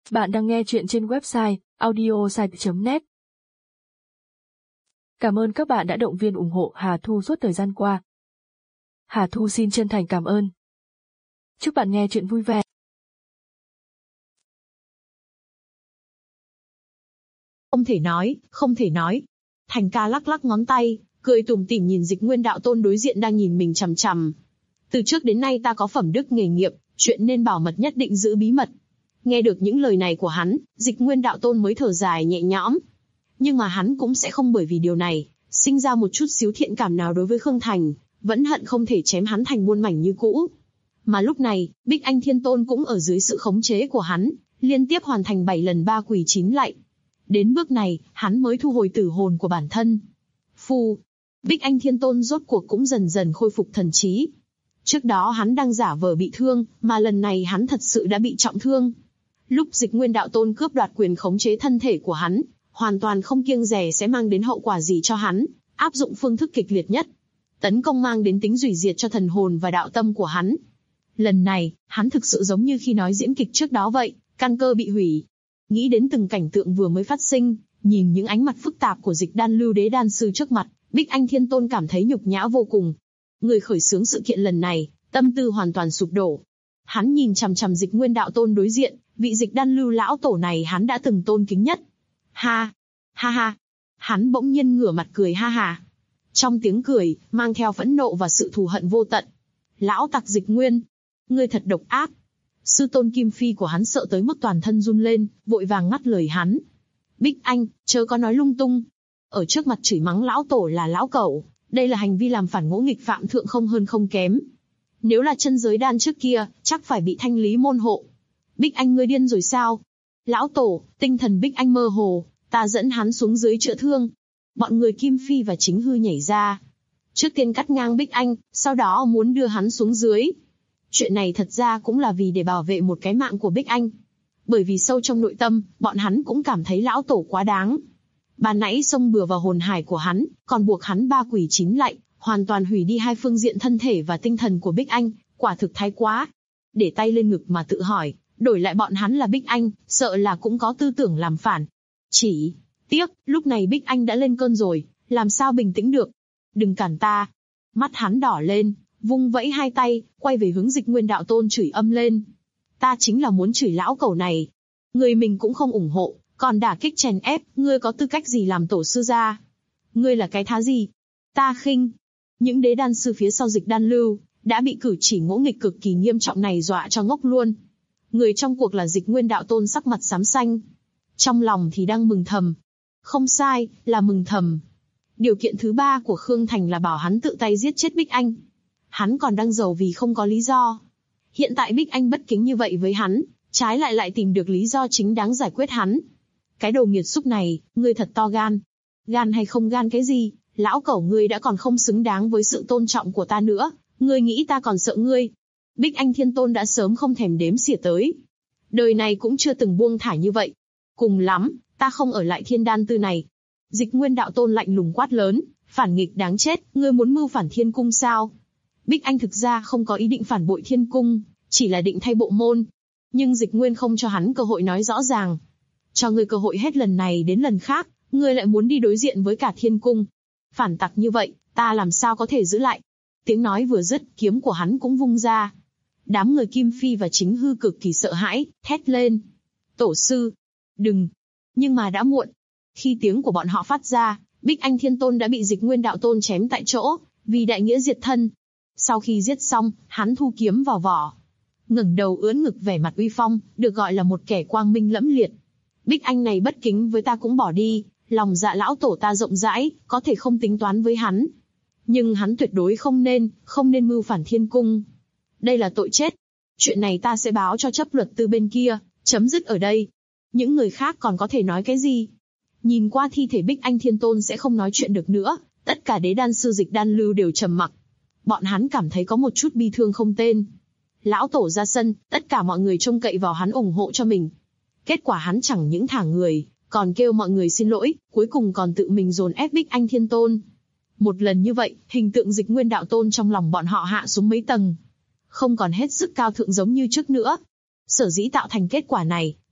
Bạn đang nghe chuyện trên website audiosite.net. Cảm ơn các bạn đã động viên ủng hộ Hà Thu suốt thời gian qua. Hà Thu xin chân thành cảm ơn. Chúc bạn nghe chuyện vui vẻ. Không thể nói. Thành ca lắc lắc ngón tay, cười tủm tỉm nhìn Dịch Nguyên đạo tôn đối diện đang nhìn mình chằm chằm. Từ trước đến nay ta có phẩm đức nghề nghiệp, chuyện nên bảo mật nhất định giữ bí mật. Nghe được những lời này của hắn, Dịch Nguyên đạo tôn mới thở dài nhẹ nhõm. Nhưng mà hắn cũng sẽ không bởi vì điều này, sinh ra một chút xíu thiện cảm nào đối với Khương Thành, vẫn hận không thể chém hắn thành muôn mảnh như cũ. Mà lúc này, Bích Anh Thiên Tôn cũng ở dưới sự khống chế của hắn, liên tiếp hoàn thành 7 lần 3 quỳ 9 lạy. Đến bước này, hắn mới thu hồi tử hồn của bản thân. Bích Anh Thiên Tôn rốt cuộc cũng dần dần khôi phục thần trí. Trước đó hắn đang giả vờ bị thương, mà lần này hắn thật sự đã bị trọng thương. Lúc Dịch Nguyên đạo tôn cướp đoạt quyền khống chế thân thể của hắn, hoàn toàn không kiêng dè sẽ mang đến hậu quả gì cho hắn, áp dụng phương thức kịch liệt nhất. Tấn công mang đến tính hủy diệt cho thần hồn và đạo tâm của hắn. Lần này, hắn thực sự giống như khi nói diễn kịch trước đó vậy, căn cơ bị hủy. Nghĩ đến từng cảnh tượng vừa mới phát sinh, nhìn những ánh mặt phức tạp của Dịch Đan Lưu Đế Đan Sư trước mặt, Bích Anh Thiên Tôn cảm thấy nhục nhã vô cùng. Người khởi xướng sự kiện lần này, tâm tư hoàn toàn sụp đổ. Hắn nhìn chằm chằm Dịch Nguyên đạo tôn đối diện, vị Dịch Đan Lưu lão tổ này hắn đã từng tôn kính nhất. Ha ha. Hắn bỗng nhiên ngửa mặt cười ha ha. Trong tiếng cười, mang theo phẫn nộ và sự thù hận vô tận. Lão tặc Dịch Nguyên, ngươi thật độc ác. Sư tôn Kim Phi của hắn sợ tới mức toàn thân run lên, vội vàng ngắt lời hắn. Bích Anh, chớ có nói lung tung. Ở trước mặt chửi mắng lão tổ là lão cẩu, đây là hành vi làm phản ngỗ nghịch phạm thượng không hơn không kém. Nếu là chân giới đan trước kia, chắc phải bị thanh lý môn hộ. Bích Anh ngươi điên rồi sao? Lão tổ, tinh thần Bích Anh mơ hồ, ta dẫn hắn xuống dưới chữa thương. Bọn người Kim Phi và Chính Hư nhảy ra. Trước tiên cắt ngang Bích Anh, sau đó muốn đưa hắn xuống dưới. Chuyện này thật ra cũng là vì để bảo vệ một cái mạng của Bích Anh. Bởi vì sâu trong nội tâm, bọn hắn cũng cảm thấy lão tổ quá đáng. Ban nãy xông bừa vào hồn hải của hắn, còn buộc hắn 3 quỳ 9 lạy, hoàn toàn hủy đi hai phương diện thân thể và tinh thần của Bích Anh, quả thực thái quá. Để tay lên ngực mà tự hỏi, đổi lại bọn hắn là Bích Anh, sợ là cũng có tư tưởng làm phản. Chỉ tiếc, lúc này Bích Anh đã lên cơn rồi, làm sao bình tĩnh được. Đừng cản ta. Mắt hắn đỏ lên, vung vẫy hai tay, quay về hướng Dịch Nguyên đạo tôn chửi âm lên. Ta chính là muốn chửi lão cẩu này. Người mình cũng không ủng hộ, còn đả kích chèn ép, ngươi có tư cách gì làm tổ sư gia? Ngươi là cái thá gì? Ta khinh. Những đế đan sư phía sau Dịch Đan Lưu, đã bị cử chỉ ngỗ nghịch cực kỳ nghiêm trọng này dọa cho ngốc luôn. Người trong cuộc là Dịch Nguyên đạo tôn sắc mặt xám xanh. Trong lòng thì đang mừng thầm. Không sai, là mừng thầm. Điều kiện thứ 3 của Khương Thành là bảo hắn tự tay giết chết Bích Anh. Hắn còn đang giàu vì không có lý do. Hiện tại Bích Anh bất kính như vậy với hắn, trái lại tìm được lý do chính đáng giải quyết hắn. Cái đồ nghiệt xúc này, ngươi thật to gan. Gan hay không gan cái gì, lão cẩu ngươi đã còn không xứng đáng với sự tôn trọng của ta nữa, ngươi nghĩ ta còn sợ ngươi. Bích Anh Thiên Tôn đã sớm không thèm đếm xỉa tới. Đời này cũng chưa từng buông thả như vậy. Cùng lắm, ta không ở lại Thiên Đan Tư này. Dịch Nguyên đạo tôn lạnh lùng quát lớn, phản nghịch đáng chết, ngươi muốn mưu phản Thiên Cung sao? Bích Anh thực ra không có ý định phản bội Thiên Cung, chỉ là định thay bộ môn. Nhưng Dịch Nguyên không cho hắn cơ hội nói rõ ràng. Cho ngươi cơ hội hết lần này đến lần khác, ngươi lại muốn đi đối diện với cả Thiên Cung. Phản tặc như vậy, ta làm sao có thể giữ lại? Tiếng nói vừa dứt, kiếm của hắn cũng vung ra. Đám người Kim Phi và Chính Hư cực kỳ sợ hãi, thét lên. Tổ sư, đừng. Nhưng mà đã muộn. Khi tiếng của bọn họ phát ra, Bích Anh Thiên Tôn đã bị Dịch Nguyên đạo tôn chém tại chỗ, vì đại nghĩa diệt thân. Sau khi giết xong, hắn thu kiếm vào vỏ. Ngẩng đầu ưỡn ngực vẻ mặt uy phong, được gọi là một kẻ quang minh lẫm liệt. Bích Anh này bất kính với ta cũng bỏ đi, lòng dạ lão tổ ta rộng rãi, có thể không tính toán với hắn. Nhưng hắn tuyệt đối không nên mưu phản Thiên Cung. Đây là tội chết. Chuyện này ta sẽ báo cho chấp luật tư bên kia, chấm dứt ở đây. Những người khác còn có thể nói cái gì? Nhìn qua thi thể Bích Anh Thiên Tôn sẽ không nói chuyện được nữa, tất cả đế đan sư Dịch Đan Lưu đều trầm mặc. Bọn hắn cảm thấy có một chút bi thương không tên. Lão tổ ra sân, tất cả mọi người trông cậy vào hắn ủng hộ cho mình. Kết quả hắn chẳng những thả người, còn kêu mọi người xin lỗi, cuối cùng còn tự mình dồn ép Bích Anh Thiên Tôn. Một lần như vậy, hình tượng Dịch Nguyên đạo tôn trong lòng bọn họ hạ xuống mấy tầng. Không còn hết sức cao thượng giống như trước nữa. Sở dĩ tạo thành kết quả này,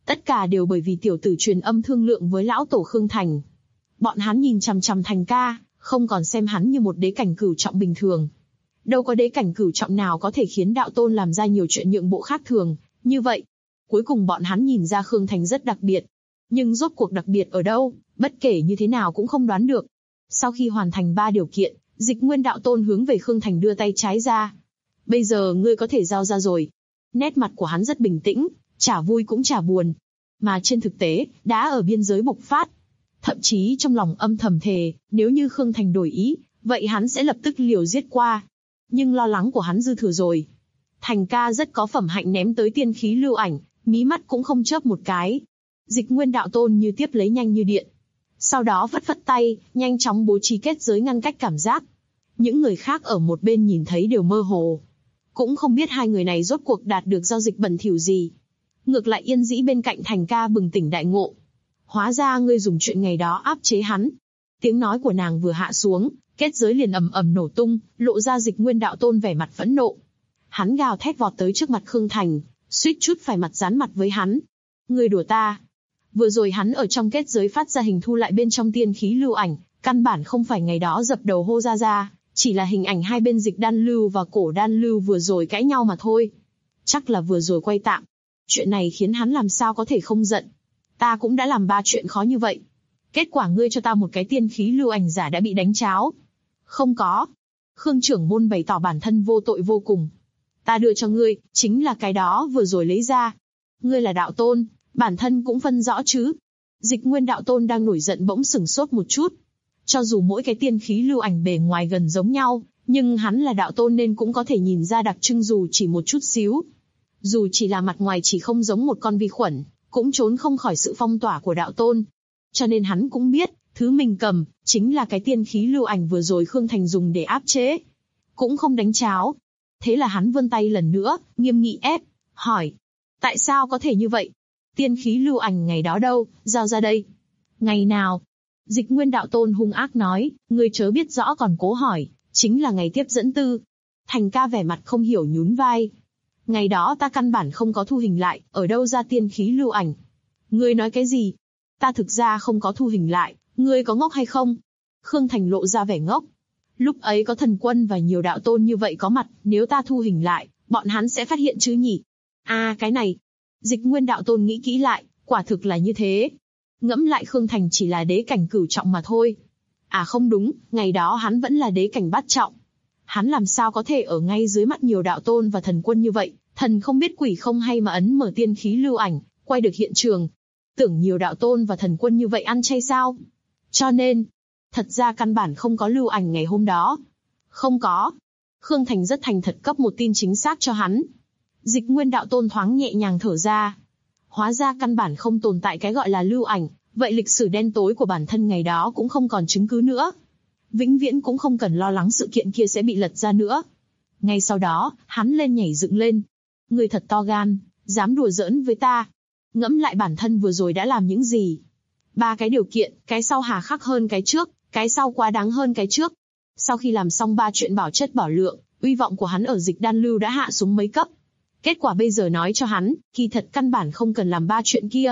Tất cả đều bởi vì tiểu tử truyền âm thương lượng với lão tổ Khương Thành. Bọn hắn nhìn chằm chằm Thành ca, không còn xem hắn như một đế cảnh cửu trọng bình thường. Đâu có đế cảnh cửu trọng nào có thể khiến đạo tôn làm ra nhiều chuyện nhượng bộ khác thường, như vậy. Cuối cùng bọn hắn nhìn ra Khương Thành rất đặc biệt. Nhưng rốt cuộc đặc biệt ở đâu, bất kể như thế nào cũng không đoán được. Sau khi hoàn thành 3 điều kiện, Dịch Nguyên đạo tôn hướng về Khương Thành đưa tay trái ra. Bây giờ ngươi có thể giao ra rồi. Nét mặt của hắn rất bình tĩnh, chả vui cũng chả buồn. Mà trên thực tế, đã ở biên giới bộc phát. Thậm chí trong lòng âm thầm thề, nếu như Khương Thành đổi ý, vậy hắn sẽ lập tức liều giết qua. Nhưng lo lắng của hắn dư thừa rồi. Thành ca rất có phẩm hạnh ném tới tiên khí lưu ảnh, mí mắt cũng không chớp một cái. Dịch Nguyên đạo tôn như tiếp lấy nhanh như điện. Sau đó phất phất tay, nhanh chóng bố trí kết giới ngăn cách cảm giác. Những người khác ở một bên nhìn thấy đều mơ hồ. Cũng không biết hai người này rốt cuộc đạt được giao dịch bẩn thỉu gì. Ngược lại Yên Dĩ bên cạnh Thành ca bừng tỉnh đại ngộ. Hóa ra ngươi dùng chuyện ngày đó áp chế hắn. Tiếng nói của nàng vừa hạ xuống, kết giới liền ầm ầm nổ tung, lộ ra Dịch Nguyên đạo tôn vẻ mặt phẫn nộ. Hắn gào thét vọt tới trước mặt Khương Thành, suýt chút phải mặt dán mặt với hắn. Ngươi đùa ta. Vừa rồi hắn ở trong kết giới phát ra hình thu lại bên trong tiên khí lưu ảnh, căn bản không phải ngày đó dập đầu hô ra, chỉ là hình ảnh hai bên Dịch đan lưu và cổ đan lưu vừa rồi cãi nhau mà thôi. Chắc là vừa rồi quay tạm. Chuyện này khiến hắn làm sao có thể không giận. Ta cũng đã làm 3 chuyện khó như vậy. Kết quả ngươi cho ta một cái tiên khí lưu ảnh giả đã bị đánh cháo. Không có. Khương trưởng môn bày tỏ bản thân vô tội vô cùng. Ta đưa cho ngươi, chính là cái đó vừa rồi lấy ra. Ngươi là đạo tôn, bản thân cũng phân rõ chứ. Dịch Nguyên đạo tôn đang nổi giận bỗng sửng sốt một chút. Cho dù mỗi cái tiên khí lưu ảnh bề ngoài gần giống nhau, nhưng hắn là đạo tôn nên cũng có thể nhìn ra đặc trưng dù chỉ một chút xíu. Dù chỉ là mặt ngoài chỉ không giống một con vi khuẩn, cũng trốn không khỏi sự phong tỏa của đạo tôn. Cho nên hắn cũng biết, thứ mình cầm, chính là cái tiên khí lưu ảnh vừa rồi Khương Thành dùng để áp chế. Cũng không đánh cháo. Thế là hắn vươn tay lần nữa, nghiêm nghị ép, hỏi. Tại sao có thể như vậy? Tiên khí lưu ảnh ngày đó đâu, giao ra đây. Ngày nào? Dịch Nguyên đạo tôn hung ác nói, ngươi chớ biết rõ còn cố hỏi, chính là ngày tiếp dẫn tư. Thành ca vẻ mặt không hiểu nhún vai. Ngày đó ta căn bản không có thu hình lại, ở đâu ra tiên khí lưu ảnh? Ngươi nói cái gì? Ta thực ra không có thu hình lại, ngươi có ngốc hay không? Khương Thành lộ ra vẻ ngốc. Lúc ấy có thần quân và nhiều đạo tôn như vậy có mặt, nếu ta thu hình lại, bọn hắn sẽ phát hiện chứ nhỉ? À cái này. Dịch Nguyên đạo tôn nghĩ kỹ lại, quả thực là như thế. Ngẫm lại Khương Thành chỉ là đế cảnh cửu trọng mà thôi. À không đúng, ngày đó hắn vẫn là đế cảnh bát trọng. Hắn làm sao có thể ở ngay dưới mắt nhiều đạo tôn và thần quân như vậy, thần không biết quỷ không hay mà ấn mở tiên khí lưu ảnh, quay được hiện trường. Tưởng nhiều đạo tôn và thần quân như vậy ăn chay sao? Cho nên, thật ra căn bản không có lưu ảnh ngày hôm đó. Không có. Khương Thành rất thành thật cấp một tin chính xác cho hắn. Dịch Nguyên đạo tôn thoáng nhẹ nhàng thở ra. Hóa ra căn bản không tồn tại cái gọi là lưu ảnh, vậy lịch sử đen tối của bản thân ngày đó cũng không còn chứng cứ nữa. Vĩnh viễn cũng không cần lo lắng sự kiện kia sẽ bị lật ra nữa. Ngay sau đó, hắn lên nhảy dựng lên. Ngươi thật to gan, dám đùa giỡn với ta. Ngẫm lại bản thân vừa rồi đã làm những gì. 3 cái điều kiện, cái sau hà khắc hơn cái trước, cái sau quá đáng hơn cái trước. Sau khi làm xong 3 chuyện bảo chất bảo lượng, uy vọng của hắn ở Dịch đan lưu đã hạ xuống mấy cấp. Kết quả bây giờ nói cho hắn, kỳ thật căn bản không cần làm 3 chuyện kia.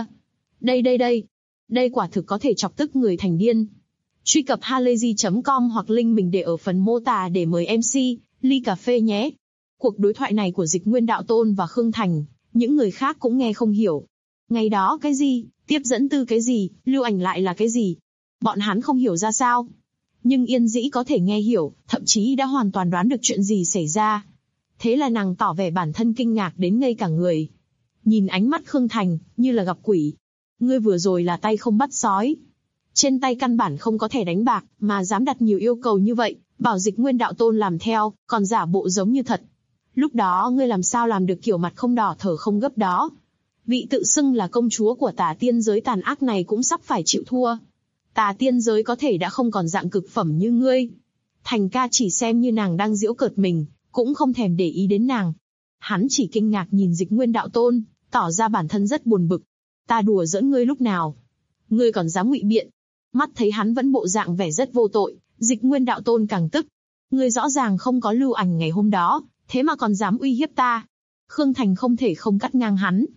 Đây quả thực có thể chọc tức người thành điên. Truy cập halayzi.com hoặc link mình để ở phần mô tả để mời MC, ly cà phê nhé. Cuộc đối thoại này của Dịch Nguyên đạo tôn và Khương Thành, những người khác cũng nghe không hiểu. Ngày đó cái gì, tiếp dẫn tư cái gì, lưu ảnh lại là cái gì? Bọn hắn không hiểu ra sao. Nhưng Yên Dĩ có thể nghe hiểu, thậm chí đã hoàn toàn đoán được chuyện gì xảy ra. Thế là nàng tỏ vẻ bản thân kinh ngạc đến ngây cả người. Nhìn ánh mắt Khương Thành, như là gặp quỷ. Ngươi vừa rồi là tay không bắt sói. Trên tay căn bản không có thẻ đánh bạc, mà dám đặt nhiều yêu cầu như vậy, bảo Dịch Nguyên đạo tôn làm theo, còn giả bộ giống như thật. Lúc đó ngươi làm sao làm được kiểu mặt không đỏ thở không gấp đó? Vị tự xưng là công chúa của tà tiên giới tàn ác này cũng sắp phải chịu thua. Tà tiên giới có thể đã không còn dạng cực phẩm như ngươi. Thành ca chỉ xem như nàng đang giễu cợt mình, cũng không thèm để ý đến nàng. Hắn chỉ kinh ngạc nhìn Dịch Nguyên đạo tôn, tỏ ra bản thân rất buồn bực. Ta đùa giỡn ngươi lúc nào? Ngươi còn dám ngụy biện? Mắt thấy hắn vẫn bộ dạng vẻ rất vô tội, Dịch Nguyên đạo tôn càng tức. Ngươi rõ ràng không có lưu ảnh ngày hôm đó, thế mà còn dám uy hiếp ta. Khương Thành không thể không cắt ngang hắn.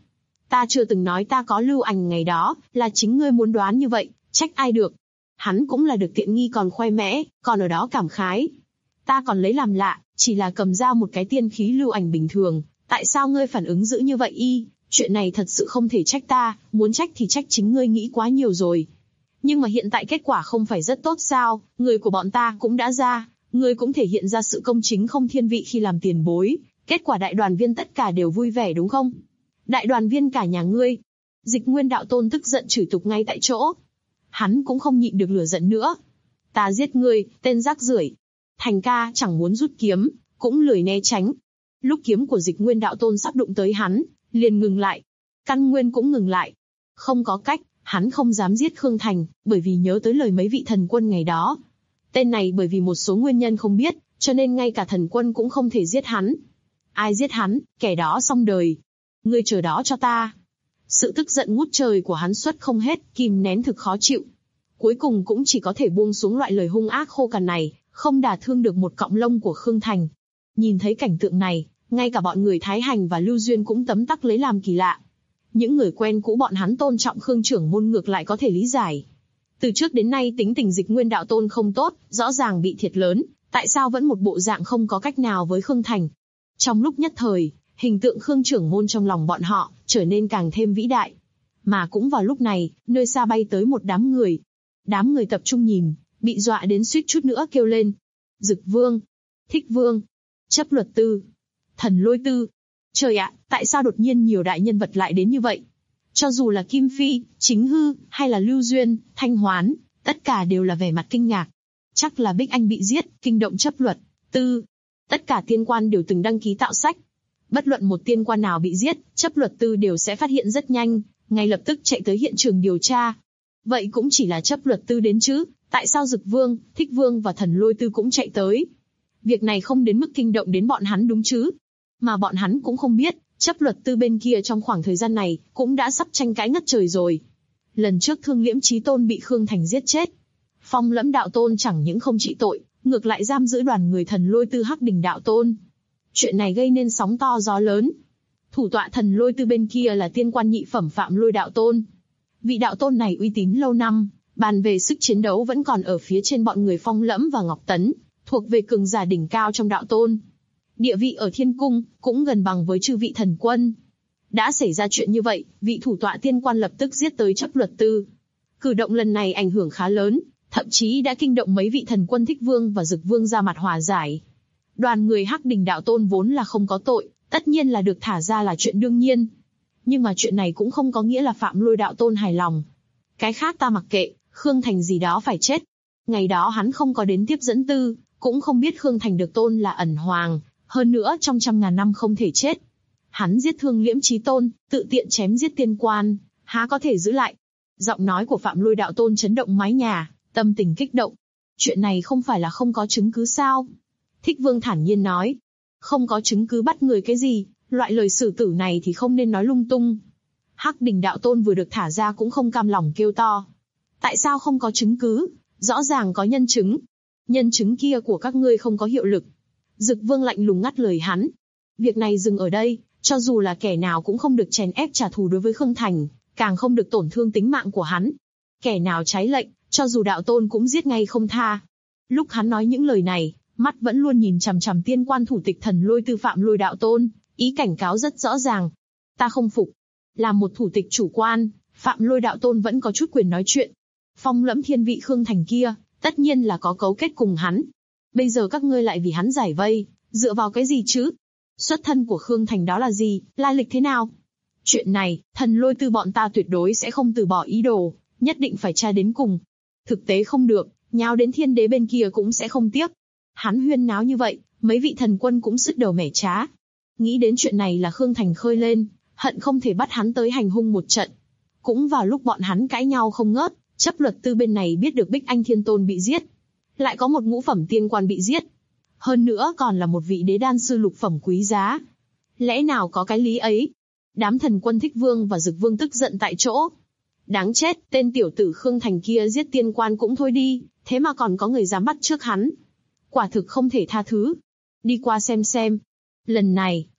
Ta chưa từng nói ta có lưu ảnh ngày đó, là chính ngươi muốn đoán như vậy, trách ai được. Hắn cũng là được tiện nghi còn khoe mẽ, còn ở đó cảm khái. Ta còn lấy làm lạ, chỉ là cầm ra một cái tiên khí lưu ảnh bình thường, tại sao ngươi phản ứng dữ như vậy y, chuyện này thật sự không thể trách ta, muốn trách thì trách chính ngươi nghĩ quá nhiều rồi. Nhưng mà hiện tại kết quả không phải rất tốt sao, người của bọn ta cũng đã ra, ngươi cũng thể hiện ra sự công chính không thiên vị khi làm tiền bối, kết quả đại đoàn viên tất cả đều vui vẻ đúng không? Đại đoàn viên cả nhà ngươi. Dịch Nguyên đạo tôn tức giận chửi tục ngay tại chỗ. Hắn cũng không nhịn được lửa giận nữa. Ta giết ngươi, tên rác rưởi. Thành ca chẳng muốn rút kiếm, cũng lười né tránh. Lúc kiếm của Dịch Nguyên đạo tôn sắp đụng tới hắn, liền ngừng lại. Căn Nguyên cũng ngừng lại. Không có cách, hắn không dám giết Khương Thành, bởi vì nhớ tới lời mấy vị thần quân ngày đó. Tên này bởi vì một số nguyên nhân không biết, cho nên ngay cả thần quân cũng không thể giết hắn. Ai giết hắn, kẻ đó xong đời. Ngươi chờ đó cho ta. Sự tức giận ngút trời của hắn xuất không hết, kìm nén thực khó chịu. Cuối cùng cũng chỉ có thể buông xuống loại lời hung ác khô cằn này, không đả thương được một cọng lông của Khương Thành. Nhìn thấy cảnh tượng này, ngay cả bọn người Thái Hành và Lưu Duyên cũng tấm tắc lấy làm kỳ lạ. Những người quen cũ bọn hắn tôn trọng Khương trưởng môn ngược lại có thể lý giải. Từ trước đến nay tính tình Dịch Nguyên đạo tôn không tốt, rõ ràng bị thiệt lớn, tại sao vẫn một bộ dạng không có cách nào với Khương Thành. Trong lúc nhất thời, hình tượng Khương trưởng môn trong lòng bọn họ trở nên càng thêm vĩ đại. Mà cũng vào lúc này, nơi xa bay tới một đám người. Đám người tập trung nhìn, bị dọa đến suýt chút nữa kêu lên. Dực Vương, Thích Vương, Chấp Luật Tư, Thần Lôi Tư. Trời ạ, tại sao đột nhiên nhiều đại nhân vật lại đến như vậy? Cho dù là Kim Phi, Chính Hư, hay là Lưu Duyên, Thanh Hoán, tất cả đều là vẻ mặt kinh ngạc. Chắc là Bích Anh bị giết, kinh động Chấp Luật Tư. Tất cả tiên quan đều từng đăng ký tạo sách. Bất luận một tiên quan nào bị giết, Chấp Luật Tư đều sẽ phát hiện rất nhanh, ngay lập tức chạy tới hiện trường điều tra. Vậy cũng chỉ là Chấp Luật Tư đến chứ, tại sao Dực Vương, Thích Vương và Thần Lôi Tư cũng chạy tới? Việc này không đến mức kinh động đến bọn hắn đúng chứ? Mà bọn hắn cũng không biết, Chấp Luật Tư bên kia trong khoảng thời gian này cũng đã sắp tranh cãi ngất trời rồi. Lần trước Thương Liễm Chí Tôn bị Khương Thành giết chết, Phong Lẫm đạo tôn chẳng những không trị tội, ngược lại giam giữ đoàn người Thần Lôi Tư Hắc Đình đạo tôn. Chuyện này gây nên sóng to gió lớn. Thủ tọa Thần Lôi Tư bên kia là tiên quan nhị phẩm Phạm Lôi đạo tôn. Vị đạo tôn này uy tín lâu năm, bàn về sức chiến đấu vẫn còn ở phía trên bọn người Phong Lẫm và Ngọc Tấn, thuộc về cường giả đỉnh cao trong đạo tôn. Địa vị ở thiên cung cũng gần bằng với chư vị thần quân. Đã xảy ra chuyện như vậy, vị thủ tọa tiên quan lập tức giết tới Chấp Luật Tư. Cử động lần này ảnh hưởng khá lớn, thậm chí đã kinh động mấy vị thần quân Thích Vương và Dực Vương ra mặt hòa giải. Đoàn người Hắc Đình đạo tôn vốn là không có tội, tất nhiên là được thả ra là chuyện đương nhiên. Nhưng mà chuyện này cũng không có nghĩa là Phạm Lôi đạo tôn hài lòng. Cái khác ta mặc kệ, Khương Thành gì đó phải chết. Ngày đó hắn không có đến tiếp dẫn tư, cũng không biết Khương Thành được tôn là ẩn hoàng, hơn nữa trong 100.000 năm không thể chết. Hắn giết Thương Liễm Chí Tôn, tự tiện chém giết tiên quan, há có thể giữ lại. Giọng nói của Phạm Lôi đạo tôn chấn động mái nhà, tâm tình kích động. Chuyện này không phải là không có chứng cứ sao? Thích Vương thản nhiên nói. Không có chứng cứ bắt người cái gì, loại lời xử tử này thì không nên nói lung tung. Hắc Đình đạo tôn vừa được thả ra cũng không cam lòng kêu to. Tại sao không có chứng cứ? Rõ ràng có nhân chứng. Nhân chứng kia của các ngươi không có hiệu lực. Dực Vương lạnh lùng ngắt lời hắn. Việc này dừng ở đây, cho dù là kẻ nào cũng không được chèn ép trả thù đối với Khương Thành, càng không được tổn thương tính mạng của hắn. Kẻ nào trái lệnh, cho dù đạo tôn cũng giết ngay không tha. Lúc hắn nói những lời này, mắt vẫn luôn nhìn chằm chằm tiên quan thủ tịch Thần Lôi Tư Phạm Lôi đạo tôn, ý cảnh cáo rất rõ ràng. Ta không phục. Làm một thủ tịch chủ quan, Phạm Lôi đạo tôn vẫn có chút quyền nói chuyện. Phong Lẫm thiên vị Khương Thành kia, tất nhiên là có cấu kết cùng hắn. Bây giờ các ngươi lại vì hắn giải vây, dựa vào cái gì chứ? Xuất thân của Khương Thành đó là gì, lai lịch thế nào? Chuyện này, Thần Lôi Tư bọn ta tuyệt đối sẽ không từ bỏ ý đồ, nhất định phải tra đến cùng. Thực tế không được, nháo đến thiên đế bên kia cũng sẽ không tiếc. Hắn huyên náo như vậy, mấy vị thần quân cũng sứt đầu mẻ trá. Nghĩ đến chuyện này là Khương Thành khơi lên, hận không thể bắt hắn tới hành hung một trận. Cũng vào lúc bọn hắn cãi nhau không ngớt, Chấp Luật Tư bên này biết được Bích Anh Thiên Tôn bị giết. Lại có một ngũ phẩm tiên quan bị giết. Hơn nữa còn là một vị đế đan sư lục phẩm quý giá. Lẽ nào có cái lý ấy? Đám thần quân Thích Vương và Dực Vương tức giận tại chỗ. Đáng chết, tên tiểu tử Khương Thành kia giết tiên quan cũng thôi đi, thế mà còn có người dám bắt trước hắn. Quả thực không thể tha thứ. Đi qua xem. Lần này,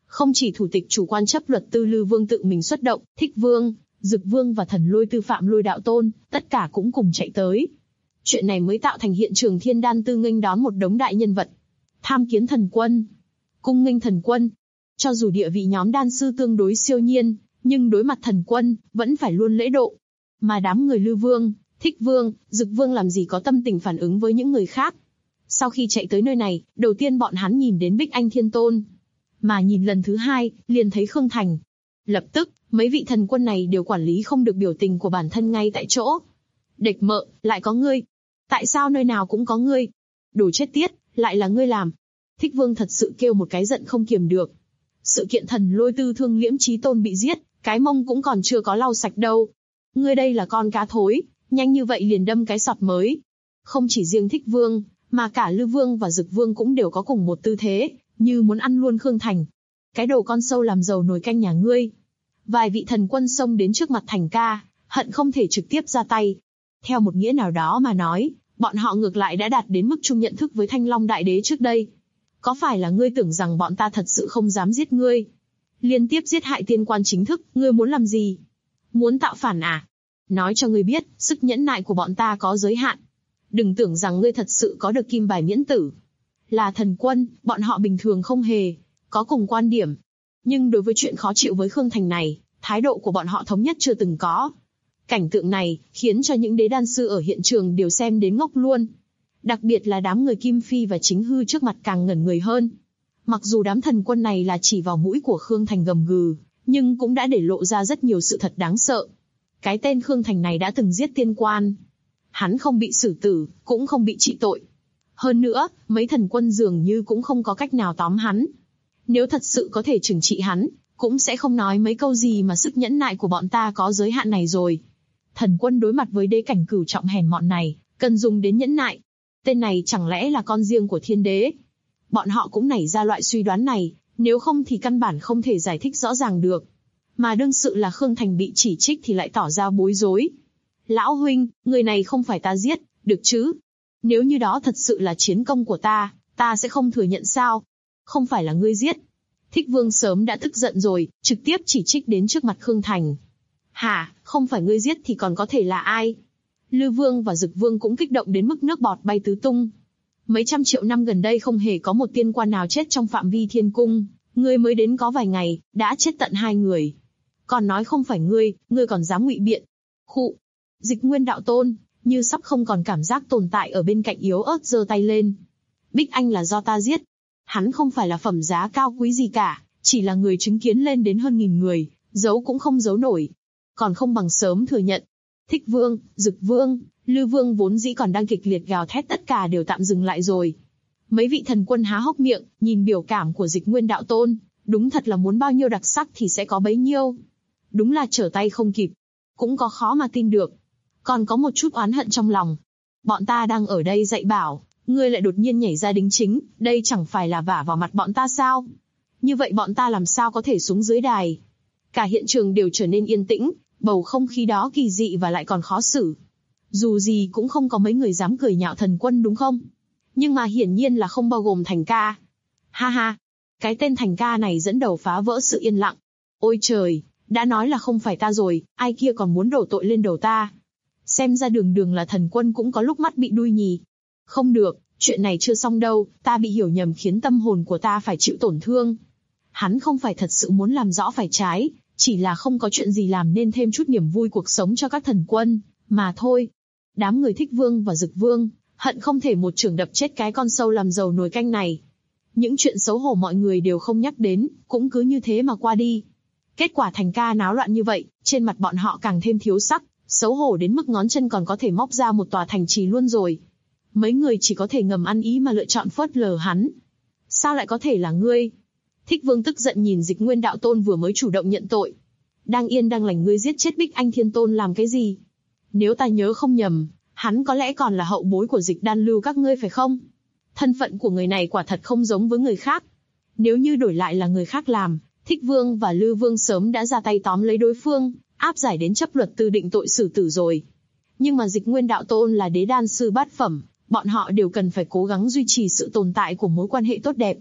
Không chỉ thủ tịch chủ quan chấp luật tư Lư Vương tự mình xuất động, Thích Vương, Dực Vương và Thần Lôi Tư Phạm Lôi Đạo Tôn, tất cả cũng cùng chạy tới. Chuyện này mới tạo thành hiện trường Thiên Đan Tư nghênh đón một đống đại nhân vật. Tham kiến thần quân, cung nghênh thần quân. Cho dù địa vị nhóm đan sư tương đối siêu nhiên, nhưng đối mặt thần quân, vẫn phải luôn lễ độ. Mà đám người Lư Vương, Thích Vương, Dực Vương làm gì có tâm tình phản ứng với những người khác. Sau khi chạy tới nơi này, đầu tiên bọn hắn nhìn đến Bích Anh Thiên Tôn. Mà nhìn lần thứ hai, liền thấy Khương Thành. Lập tức, mấy vị thần quân này đều quản lý không được biểu tình của bản thân ngay tại chỗ. Địch mợ, lại có ngươi. Tại sao nơi nào cũng có ngươi? Đồ chết tiết, lại là ngươi làm. Thích Vương thật sự kêu một cái giận không kiềm được. Sự kiện Thần Lôi Tư Thương Liễm Chí Tôn bị giết, cái mông cũng còn chưa có lau sạch đâu. Ngươi đây là con cá thối, nhanh như vậy liền đâm cái sọt mới. Không chỉ riêng Thích Vương, mà cả Lư Vương và Dực Vương cũng đều có cùng một tư thế, như muốn ăn luôn Khương Thành. Cái đồ con sâu làm dầu nồi canh nhà ngươi. Vài vị thần quân xông đến trước mặt Thành ca, hận không thể trực tiếp ra tay. Theo một nghĩa nào đó mà nói, bọn họ ngược lại đã đạt đến mức chung nhận thức với Thanh Long Đại Đế trước đây. Có phải là ngươi tưởng rằng bọn ta thật sự không dám giết ngươi? Liên tiếp giết hại tiên quan chính thức, ngươi muốn làm gì? Muốn tạo phản à? Nói cho ngươi biết, sức nhẫn nại của bọn ta có giới hạn. Đừng tưởng rằng ngươi thật sự có được kim bài miễn tử. Là thần quân, bọn họ bình thường không hề có cùng quan điểm. Nhưng đối với chuyện khó chịu với Khương Thành này, thái độ của bọn họ thống nhất chưa từng có. Cảnh tượng này, khiến cho những đế đan sư ở hiện trường đều xem đến ngốc luôn. Đặc biệt là đám người Kim Phi và Chính Hư trước mặt càng ngẩn người hơn. Mặc dù đám thần quân này là chỉ vào mũi của Khương Thành gầm gừ, nhưng cũng đã để lộ ra rất nhiều sự thật đáng sợ. Cái tên Khương Thành này đã từng giết tiên quan. Hắn không bị xử tử, cũng không bị trị tội. Hơn nữa, mấy thần quân dường như cũng không có cách nào tóm hắn. Nếu thật sự có thể trừng trị hắn, cũng sẽ không nói mấy câu gì mà sức nhẫn nại của bọn ta có giới hạn này rồi. Thần quân đối mặt với đế cảnh cửu trọng hèn mọn này, cần dùng đến nhẫn nại. Tên này chẳng lẽ là con riêng của thiên đế? Bọn họ cũng nảy ra loại suy đoán này, nếu không thì căn bản không thể giải thích rõ ràng được. Mà đương sự là Khương Thành bị chỉ trích thì lại tỏ ra bối rối. Lão huynh, người này không phải ta giết, được chứ? Nếu như đó thật sự là chiến công của ta sẽ không thừa nhận sao? Không phải là ngươi giết. Thích Vương sớm đã tức giận rồi, trực tiếp chỉ trích đến trước mặt Khương Thành. Hả, không phải ngươi giết thì còn có thể là ai? Lư Vương và Dực Vương cũng kích động đến mức nước bọt bay tứ tung. Mấy trăm triệu năm gần đây không hề có một tiên quan nào chết trong phạm vi thiên cung. Ngươi mới đến có vài ngày, đã chết tận 2 người. Còn nói không phải ngươi còn dám ngụy biện. Khụ. Dịch Nguyên Đạo Tôn, như sắp không còn cảm giác tồn tại ở bên cạnh yếu ớt giơ tay lên. Bích Anh là do ta giết. Hắn không phải là phẩm giá cao quý gì cả, chỉ là người chứng kiến lên đến hơn 1000 người, giấu cũng không giấu nổi. Còn không bằng sớm thừa nhận. Thích Vương, Dực Vương, Lư Vương vốn dĩ còn đang kịch liệt gào thét tất cả đều tạm dừng lại rồi. Mấy vị thần quân há hốc miệng, nhìn biểu cảm của Dịch Nguyên Đạo Tôn, đúng thật là muốn bao nhiêu đặc sắc thì sẽ có bấy nhiêu. Đúng là trở tay không kịp. Cũng có khó mà tin được. Còn có một chút oán hận trong lòng. Bọn ta đang ở đây dạy bảo, ngươi lại đột nhiên nhảy ra đính chính, đây chẳng phải là vả vào mặt bọn ta sao? Như vậy bọn ta làm sao có thể xuống dưới đài? Cả hiện trường đều trở nên yên tĩnh, bầu không khí đó kỳ dị và lại còn khó xử. Dù gì cũng không có mấy người dám cười nhạo thần quân đúng không? Nhưng mà hiển nhiên là không bao gồm Thành ca. Ha ha, cái tên Thành ca này dẫn đầu phá vỡ sự yên lặng. Ôi trời, đã nói là không phải ta rồi, ai kia còn muốn đổ tội lên đầu ta. Xem ra đường đường là thần quân cũng có lúc mắt bị đuôi nhì. Không được, chuyện này chưa xong đâu, ta bị hiểu nhầm khiến tâm hồn của ta phải chịu tổn thương. Hắn không phải thật sự muốn làm rõ phải trái, chỉ là không có chuyện gì làm nên thêm chút niềm vui cuộc sống cho các thần quân, mà thôi. Đám người Thích Vương và Dực Vương, hận không thể một chưởng đập chết cái con sâu làm dầu nồi canh này. Những chuyện xấu hổ mọi người đều không nhắc đến, cũng cứ như thế mà qua đi. Kết quả Thành ca náo loạn như vậy, trên mặt bọn họ càng thêm thiếu sắc, xấu hổ đến mức ngón chân còn có thể móc ra một tòa thành trì luôn rồi. Mấy người chỉ có thể ngầm ăn ý mà lựa chọn phớt lờ hắn. Sao lại có thể là ngươi? Thích Vương tức giận nhìn Dịch Nguyên Đạo Tôn vừa mới chủ động nhận tội. Đang yên đang lành ngươi giết chết Bích Anh Thiên Tôn làm cái gì? Nếu ta nhớ không nhầm, hắn có lẽ còn là hậu bối của Dịch Đan Lưu các ngươi phải không? Thân phận của người này quả thật không giống với người khác. Nếu như đổi lại là người khác làm, Thích Vương và Lư Vương sớm đã ra tay tóm lấy đối phương, áp giải đến chấp luật tư định tội xử tử rồi. Nhưng mà Dịch Nguyên Đạo Tôn là đế đan sư bát phẩm, bọn họ đều cần phải cố gắng duy trì sự tồn tại của mối quan hệ tốt đẹp.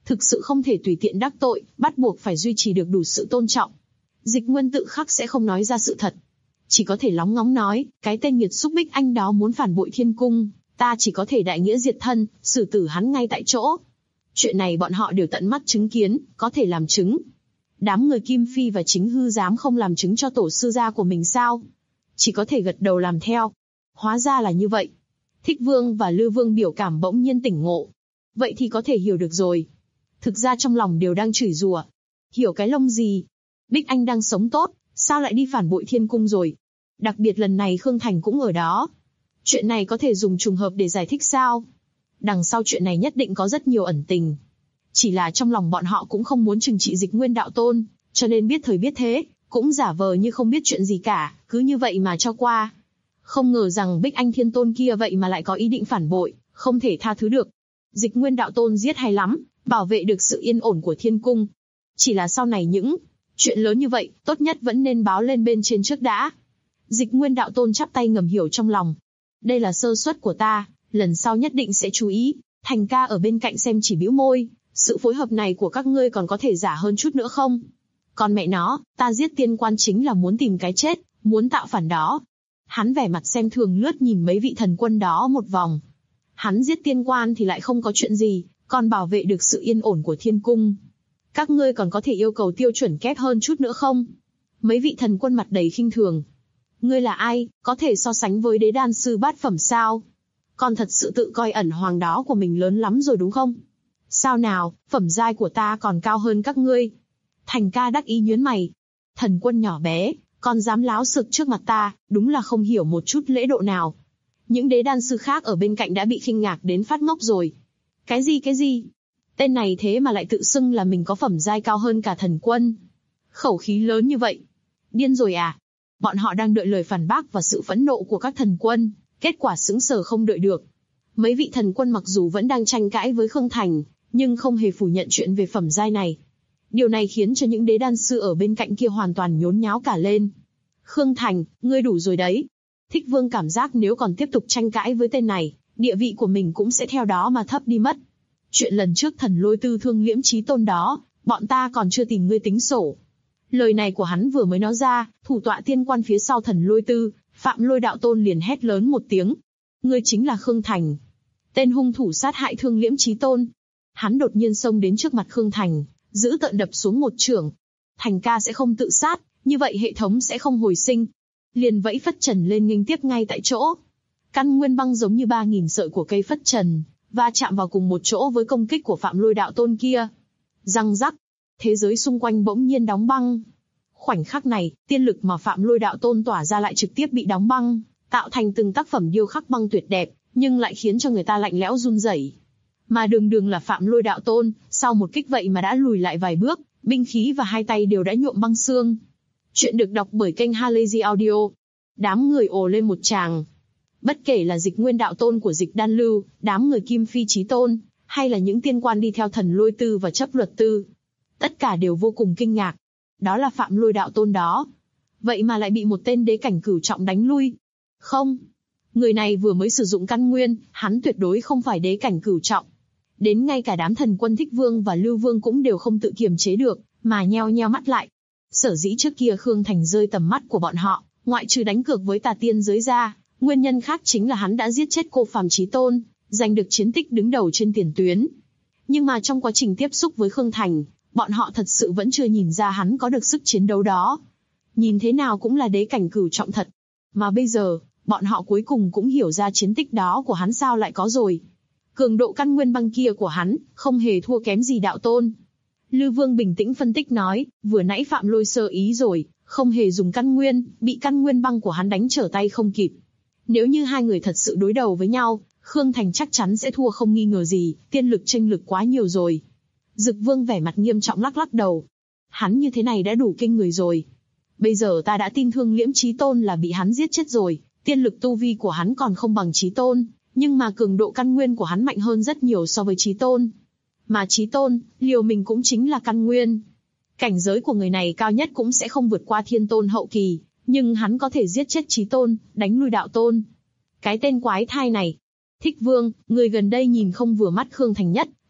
Thực sự không thể tùy tiện đắc tội, bắt buộc phải duy trì được đủ sự tôn trọng. Dịch Nguyên tự khắc sẽ không nói ra sự thật. Chỉ có thể lóng ngóng nói, cái tên nghiệt xúc Bích Anh đó muốn phản bội thiên cung, ta chỉ có thể đại nghĩa diệt thân, xử tử hắn ngay tại chỗ. Chuyện này bọn họ đều tận mắt chứng kiến, có thể làm chứng. Đám người Kim Phi và Chính Hư dám không làm chứng cho tổ sư gia của mình sao? Chỉ có thể gật đầu làm theo. Hóa ra là như vậy. Thích Vương và Lư Vương biểu cảm bỗng nhiên tỉnh ngộ. Vậy thì có thể hiểu được rồi. Thực ra trong lòng đều đang chửi rủa. Hiểu cái lông gì? Bích Anh đang sống tốt, sao lại đi phản bội thiên cung rồi? Đặc biệt lần này Khương Thành cũng ở đó. Chuyện này có thể dùng trùng hợp để giải thích sao? Đằng sau chuyện này nhất định có rất nhiều ẩn tình. Chỉ là trong lòng bọn họ cũng không muốn trừng trị Dịch Nguyên đạo tôn, cho nên biết thời biết thế, cũng giả vờ như không biết chuyện gì cả, cứ như vậy mà cho qua. Không ngờ rằng Bích Anh Thiên Tôn kia vậy mà lại có ý định phản bội, không thể tha thứ được. Dịch Nguyên đạo tôn giết hay lắm, bảo vệ được sự yên ổn của thiên cung. Chỉ là sau này những chuyện lớn như vậy, tốt nhất vẫn nên báo lên bên trên trước đã. Dịch Nguyên đạo tôn chắp tay ngầm hiểu trong lòng. Đây là sơ suất của ta, lần sau nhất định sẽ chú ý. Thành ca ở bên cạnh xem chỉ bĩu môi, sự phối hợp này của các ngươi còn có thể giả hơn chút nữa không? Còn mẹ nó, ta giết tiên quan chính là muốn tìm cái chết, muốn tạo phản đó. Hắn vẻ mặt xem thường lướt nhìn mấy vị thần quân đó một vòng. Hắn giết tiên quan thì lại không có chuyện gì, còn bảo vệ được sự yên ổn của thiên cung. Các ngươi còn có thể yêu cầu tiêu chuẩn kép hơn chút nữa không? Mấy vị thần quân mặt đầy khinh thường. Ngươi là ai, có thể so sánh với đế đan sư bát phẩm sao? Còn thật sự tự coi ẩn hoàng đó của mình lớn lắm rồi đúng không? Sao nào, phẩm giai của ta còn cao hơn các ngươi. Thành ca đắc ý nhướng mày. Thần quân nhỏ bé, còn dám láo xực trước mặt ta, đúng là không hiểu một chút lễ độ nào. Những đế đan sư khác ở bên cạnh đã bị khinh ngạc đến phát ngốc rồi. Cái gì? Tên này thế mà lại tự xưng là mình có phẩm giai cao hơn cả thần quân. Khẩu khí lớn như vậy. Điên rồi à? Bọn họ đang đợi lời phản bác và sự phẫn nộ của các thần quân, kết quả sững sờ không đợi được. Mấy vị thần quân mặc dù vẫn đang tranh cãi với Khương Thành, nhưng không hề phủ nhận chuyện về phẩm giai này. Điều này khiến cho những đế đan sư ở bên cạnh kia hoàn toàn nhốn nháo cả lên. Khương Thành, ngươi đủ rồi đấy. Thích Vương cảm giác nếu còn tiếp tục tranh cãi với tên này, địa vị của mình cũng sẽ theo đó mà thấp đi mất. Chuyện lần trước thần lôi tư thương Liễm Chí Tôn đó, bọn ta còn chưa tìm ngươi tính sổ. Lời này của hắn vừa mới nói ra, thủ tọa tiên quan phía sau thần lôi tư, Phạm Lôi đạo tôn liền hét lớn một tiếng. Ngươi chính là Khương Thành, tên hung thủ sát hại thương Liễm Chí Tôn. Hắn đột nhiên xông đến trước mặt Khương Thành, giữ tợn đập xuống một chưởng. Thành ca sẽ không tự sát, như vậy hệ thống sẽ không hồi sinh. Liền vẫy phất trần lên nghênh tiếp ngay tại chỗ. Căn nguyên băng giống như 3.000 sợi của cây phất trần, va chạm vào cùng một chỗ với công kích của Phạm Lôi đạo tôn kia. Răng rắc, thế giới xung quanh bỗng nhiên đóng băng. Khoảnh khắc này, tiên lực mà Phạm Lôi đạo tôn tỏa ra lại trực tiếp bị đóng băng, tạo thành từng tác phẩm điêu khắc băng tuyệt đẹp, nhưng lại khiến cho người ta lạnh lẽo run rẩy. Mà đường là Phạm Lôi đạo tôn, sau một kích vậy mà đã lùi lại vài bước, binh khí và hai tay đều đã nhuộm băng xương. Chuyện được đọc bởi kênh Halazy Audio. Đám người ồ lên một tràng. Bất kể là Dịch Nguyên đạo tôn của Dịch Đan Lưu, đám người Kim Phi Chí Tôn, hay là những tiên quan đi theo thần lôi tư và chấp luật tư, tất cả đều vô cùng kinh ngạc. Đó là Phạm Lôi đạo tôn đó. Vậy mà lại bị một tên đế cảnh cửu trọng đánh lui. Không. Người này vừa mới sử dụng căn nguyên, hắn tuyệt đối không phải đế cảnh cửu trọng. Đến ngay cả đám thần quân Thích Vương và Lưu Vương cũng đều không tự kiềm chế được, mà nheo nheo mắt lại. Sở dĩ trước kia Khương Thành rơi tầm mắt của bọn họ, ngoại trừ đánh cược với tà tiên giới ra, nguyên nhân khác chính là hắn đã giết chết cô phàm Chí Tôn, giành được chiến tích đứng đầu trên tiền tuyến. Nhưng mà trong quá trình tiếp xúc với Khương Thành, bọn họ thật sự vẫn chưa nhìn ra hắn có được sức chiến đấu đó. Nhìn thế nào cũng là đế cảnh cửu trọng thật. Mà bây giờ, bọn họ cuối cùng cũng hiểu ra chiến tích đó của hắn sao lại có rồi. Cường độ căn nguyên băng kia của hắn, không hề thua kém gì đạo tôn. Lư Vương bình tĩnh phân tích nói, vừa nãy Phạm Lôi sơ ý rồi, không hề dùng căn nguyên, bị căn nguyên băng của hắn đánh trở tay không kịp. Nếu như hai người thật sự đối đầu với nhau, Khương Thành chắc chắn sẽ thua không nghi ngờ gì, tiên lực chênh lực quá nhiều rồi. Dực Vương vẻ mặt nghiêm trọng lắc lắc đầu. Hắn như thế này đã đủ kinh người rồi. Bây giờ ta đã tin thương Liễm Chí Tôn là bị hắn giết chết rồi, tiên lực tu vi của hắn còn không bằng Chí Tôn, nhưng mà cường độ căn nguyên của hắn mạnh hơn rất nhiều so với Chí Tôn. Mà Chí Tôn, liều mình cũng chính là căn nguyên. Cảnh giới của người này cao nhất cũng sẽ không vượt qua Thiên Tôn hậu kỳ, nhưng hắn có thể giết chết Chí Tôn, đánh lui đạo tôn. Cái tên quái thai này. Thích Vương, người gần đây nhìn không vừa mắt Khương Thành nhất,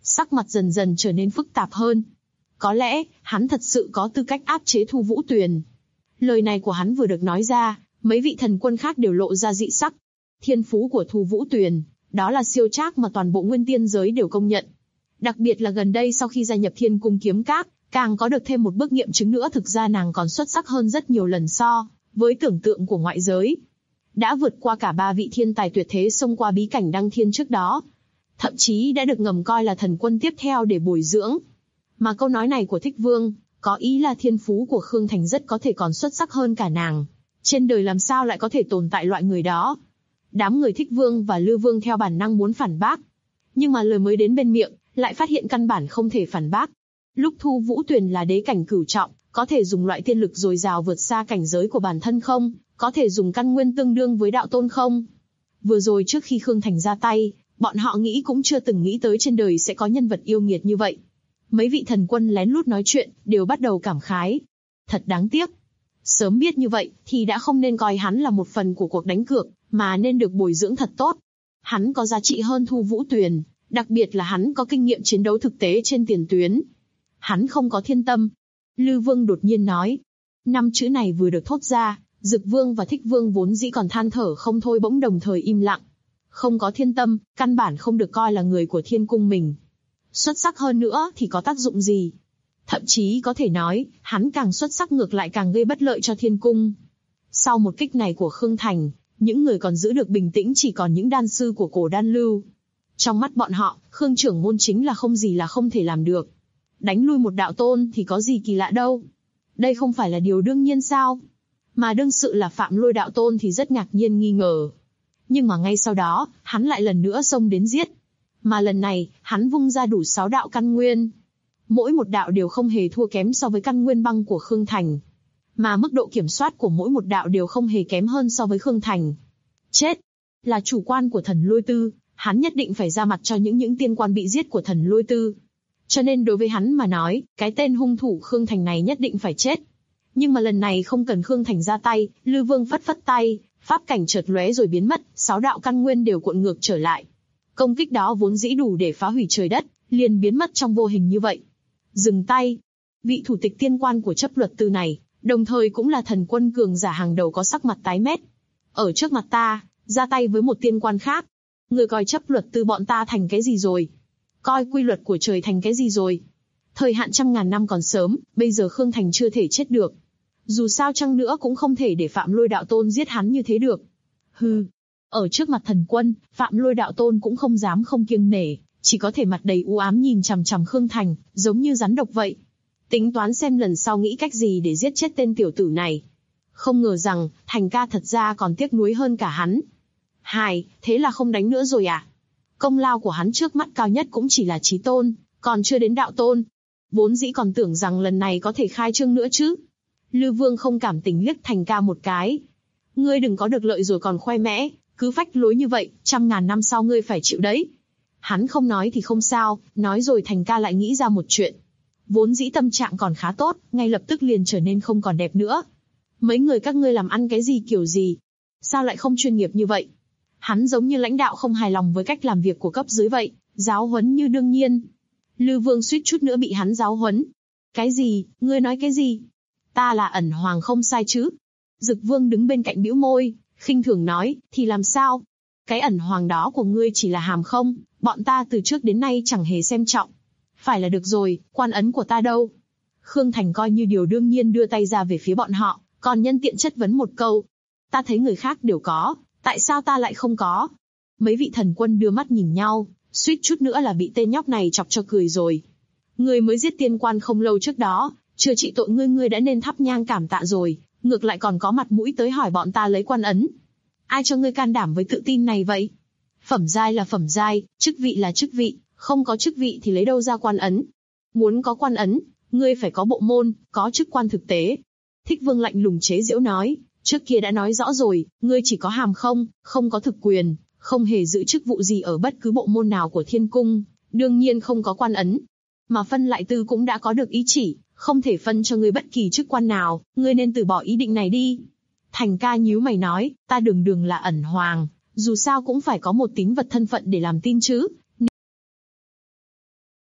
Sắc mặt dần dần trở nên phức tạp hơn. Có lẽ, hắn thật sự có tư cách áp chế Thu Vũ Tuyền. Lời này của hắn vừa được nói ra, mấy vị thần quân khác đều lộ ra dị sắc. Thiên phú của Thu Vũ Tuyền, đó là siêu trác mà toàn bộ nguyên tiên giới đều công nhận. Đặc biệt là gần đây sau khi gia nhập Thiên Cung Kiếm Các, càng có được thêm một bước nghiệm chứng nữa, thực ra nàng còn xuất sắc hơn rất nhiều lần so với tưởng tượng của ngoại giới. Đã vượt qua cả 3 vị thiên tài tuyệt thế xông qua bí cảnh đăng thiên trước đó. Thậm chí đã được ngầm coi là thần quân tiếp theo để bồi dưỡng. Mà câu nói này của Thích Vương, có ý là thiên phú của Khương Thành rất có thể còn xuất sắc hơn cả nàng. Trên đời làm sao lại có thể tồn tại loại người đó? Đám người Thích Vương và Lư Vương theo bản năng muốn phản bác. Nhưng mà lời mới đến bên miệng, lại phát hiện căn bản không thể phản bác. Lúc Thu Vũ Tuyền là đế cảnh cửu trọng, có thể dùng loại tiên lực dồi dào vượt xa cảnh giới của bản thân không? Có thể dùng căn nguyên tương đương với đạo tôn không? Vừa rồi trước khi Khương Thành ra tay, bọn họ nghĩ cũng chưa từng nghĩ tới trên đời sẽ có nhân vật yêu nghiệt như vậy. Mấy vị thần quân lén lút nói chuyện, đều bắt đầu cảm khái. Thật đáng tiếc. Sớm biết như vậy, thì đã không nên coi hắn là một phần của cuộc đánh cược, mà nên được bồi dưỡng thật tốt. Hắn có giá trị hơn Thu Vũ Tuyền, đặc biệt là hắn có kinh nghiệm chiến đấu thực tế trên tiền tuyến. Hắn không có thiên tâm. Lư Vương đột nhiên nói. 5 chữ này vừa được thốt ra, Dực Vương và Thích Vương vốn dĩ còn than thở không thôi bỗng đồng thời im lặng. Không có thiên tâm, căn bản không được coi là người của thiên cung mình. Xuất sắc hơn nữa thì có tác dụng gì? Thậm chí có thể nói, hắn càng xuất sắc ngược lại càng gây bất lợi cho thiên cung. Sau một kích này của Khương Thành, những người còn giữ được bình tĩnh chỉ còn những đan sư của cổ đan lưu. Trong mắt bọn họ, Khương trưởng môn chính là không gì là không thể làm được. Đánh lui một đạo tôn thì có gì kỳ lạ đâu. Đây không phải là điều đương nhiên sao? Mà đương sự là Phạm Lôi đạo tôn thì rất ngạc nhiên nghi ngờ. Nhưng mà ngay sau đó, hắn lại lần nữa xông đến giết. Mà lần này, hắn vung ra đủ 6 đạo căn nguyên. Mỗi một đạo đều không hề thua kém so với căn nguyên băng của Khương Thành. Mà mức độ kiểm soát của mỗi một đạo đều không hề kém hơn so với Khương Thành. Chết! Là chủ quan của thần Lôi Tư, hắn nhất định phải ra mặt cho những tiên quan bị giết của thần Lôi Tư. Cho nên đối với hắn mà nói, cái tên hung thủ Khương Thành này nhất định phải chết. Nhưng mà lần này không cần Khương Thành ra tay, Lư Vương phất phất tay, pháp cảnh chợt lóe rồi biến mất, 6 đạo căn nguyên đều cuộn ngược trở lại. Công kích đó vốn dĩ đủ để phá hủy trời đất, liền biến mất trong vô hình như vậy. Dừng tay! Vị thủ tịch tiên quan của chấp luật tư này, đồng thời cũng là thần quân cường giả hàng đầu có sắc mặt tái mét. Ở trước mặt ta, ra tay với một tiên quan khác. Người coi chấp luật tư bọn ta thành cái gì rồi? Coi quy luật của trời thành cái gì rồi? Thời hạn 100.000 năm còn sớm, bây giờ Khương Thành chưa thể chết được. Dù sao chăng nữa cũng không thể để Phạm Lôi đạo tôn giết hắn như thế được. Hừ. Ở trước mặt thần quân, Phạm Lôi đạo tôn cũng không dám không kiêng nể, chỉ có thể mặt đầy u ám nhìn chằm chằm Khương Thành, giống như rắn độc vậy. Tính toán xem lần sau nghĩ cách gì để giết chết tên tiểu tử này. Không ngờ rằng, Thành ca thật ra còn tiếc nuối hơn cả hắn. Hài, thế là không đánh nữa rồi à? Công lao của hắn trước mắt cao nhất cũng chỉ là chí tôn, còn chưa đến đạo tôn. Vốn dĩ còn tưởng rằng lần này có thể khai trương nữa chứ. Lư Vương không cảm tình liếc Thành ca một cái. Ngươi đừng có được lợi rồi còn khoe mẽ, cứ phách lối như vậy, 100.000 năm sau ngươi phải chịu đấy. Hắn không nói thì không sao, nói rồi Thành ca lại nghĩ ra một chuyện. Vốn dĩ tâm trạng còn khá tốt, ngay lập tức liền trở nên không còn đẹp nữa. Mấy người các ngươi làm ăn cái gì kiểu gì? Sao lại không chuyên nghiệp như vậy? Hắn giống như lãnh đạo không hài lòng với cách làm việc của cấp dưới vậy, giáo huấn như đương nhiên. Lư Vương suýt chút nữa bị hắn giáo huấn. Cái gì? Ngươi nói cái gì? Ta là ẩn hoàng không sai chứ? Dực Vương đứng bên cạnh bĩu môi, khinh thường nói, thì làm sao? Cái ẩn hoàng đó của ngươi chỉ là hàm không, bọn ta từ trước đến nay chẳng hề xem trọng. Phải là được rồi, quan ấn của ta đâu? Khương Thành coi như điều đương nhiên đưa tay ra về phía bọn họ, còn nhân tiện chất vấn một câu. Ta thấy người khác đều có, tại sao ta lại không có? Mấy vị thần quân đưa mắt nhìn nhau, suýt chút nữa là bị tên nhóc này chọc cho cười rồi. Ngươi mới giết tiên quan không lâu trước đó, chưa trị tội ngươi đã nên thắp nhang cảm tạ rồi, ngược lại còn có mặt mũi tới hỏi bọn ta lấy quan ấn. Ai cho ngươi can đảm với tự tin này vậy? Phẩm giai là phẩm giai, chức vị là chức vị, không có chức vị thì lấy đâu ra quan ấn? Muốn có quan ấn, ngươi phải có bộ môn, có chức quan thực tế. Thích Vương lạnh lùng chế giễu nói, trước kia đã nói rõ rồi, ngươi chỉ có hàm không có thực quyền, không hề giữ chức vụ gì ở bất cứ bộ môn nào của thiên cung, đương nhiên không có quan ấn. Mà phân lại tư cũng đã có được ý chỉ, không thể phân cho ngươi bất kỳ chức quan nào, ngươi nên từ bỏ ý định này đi. Thành ca nhíu mày nói, ta đường đường là ẩn hoàng, dù sao cũng phải có một tín vật thân phận để làm tin chứ.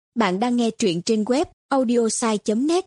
Bạn đang nghe truyện trên web audiosai.net.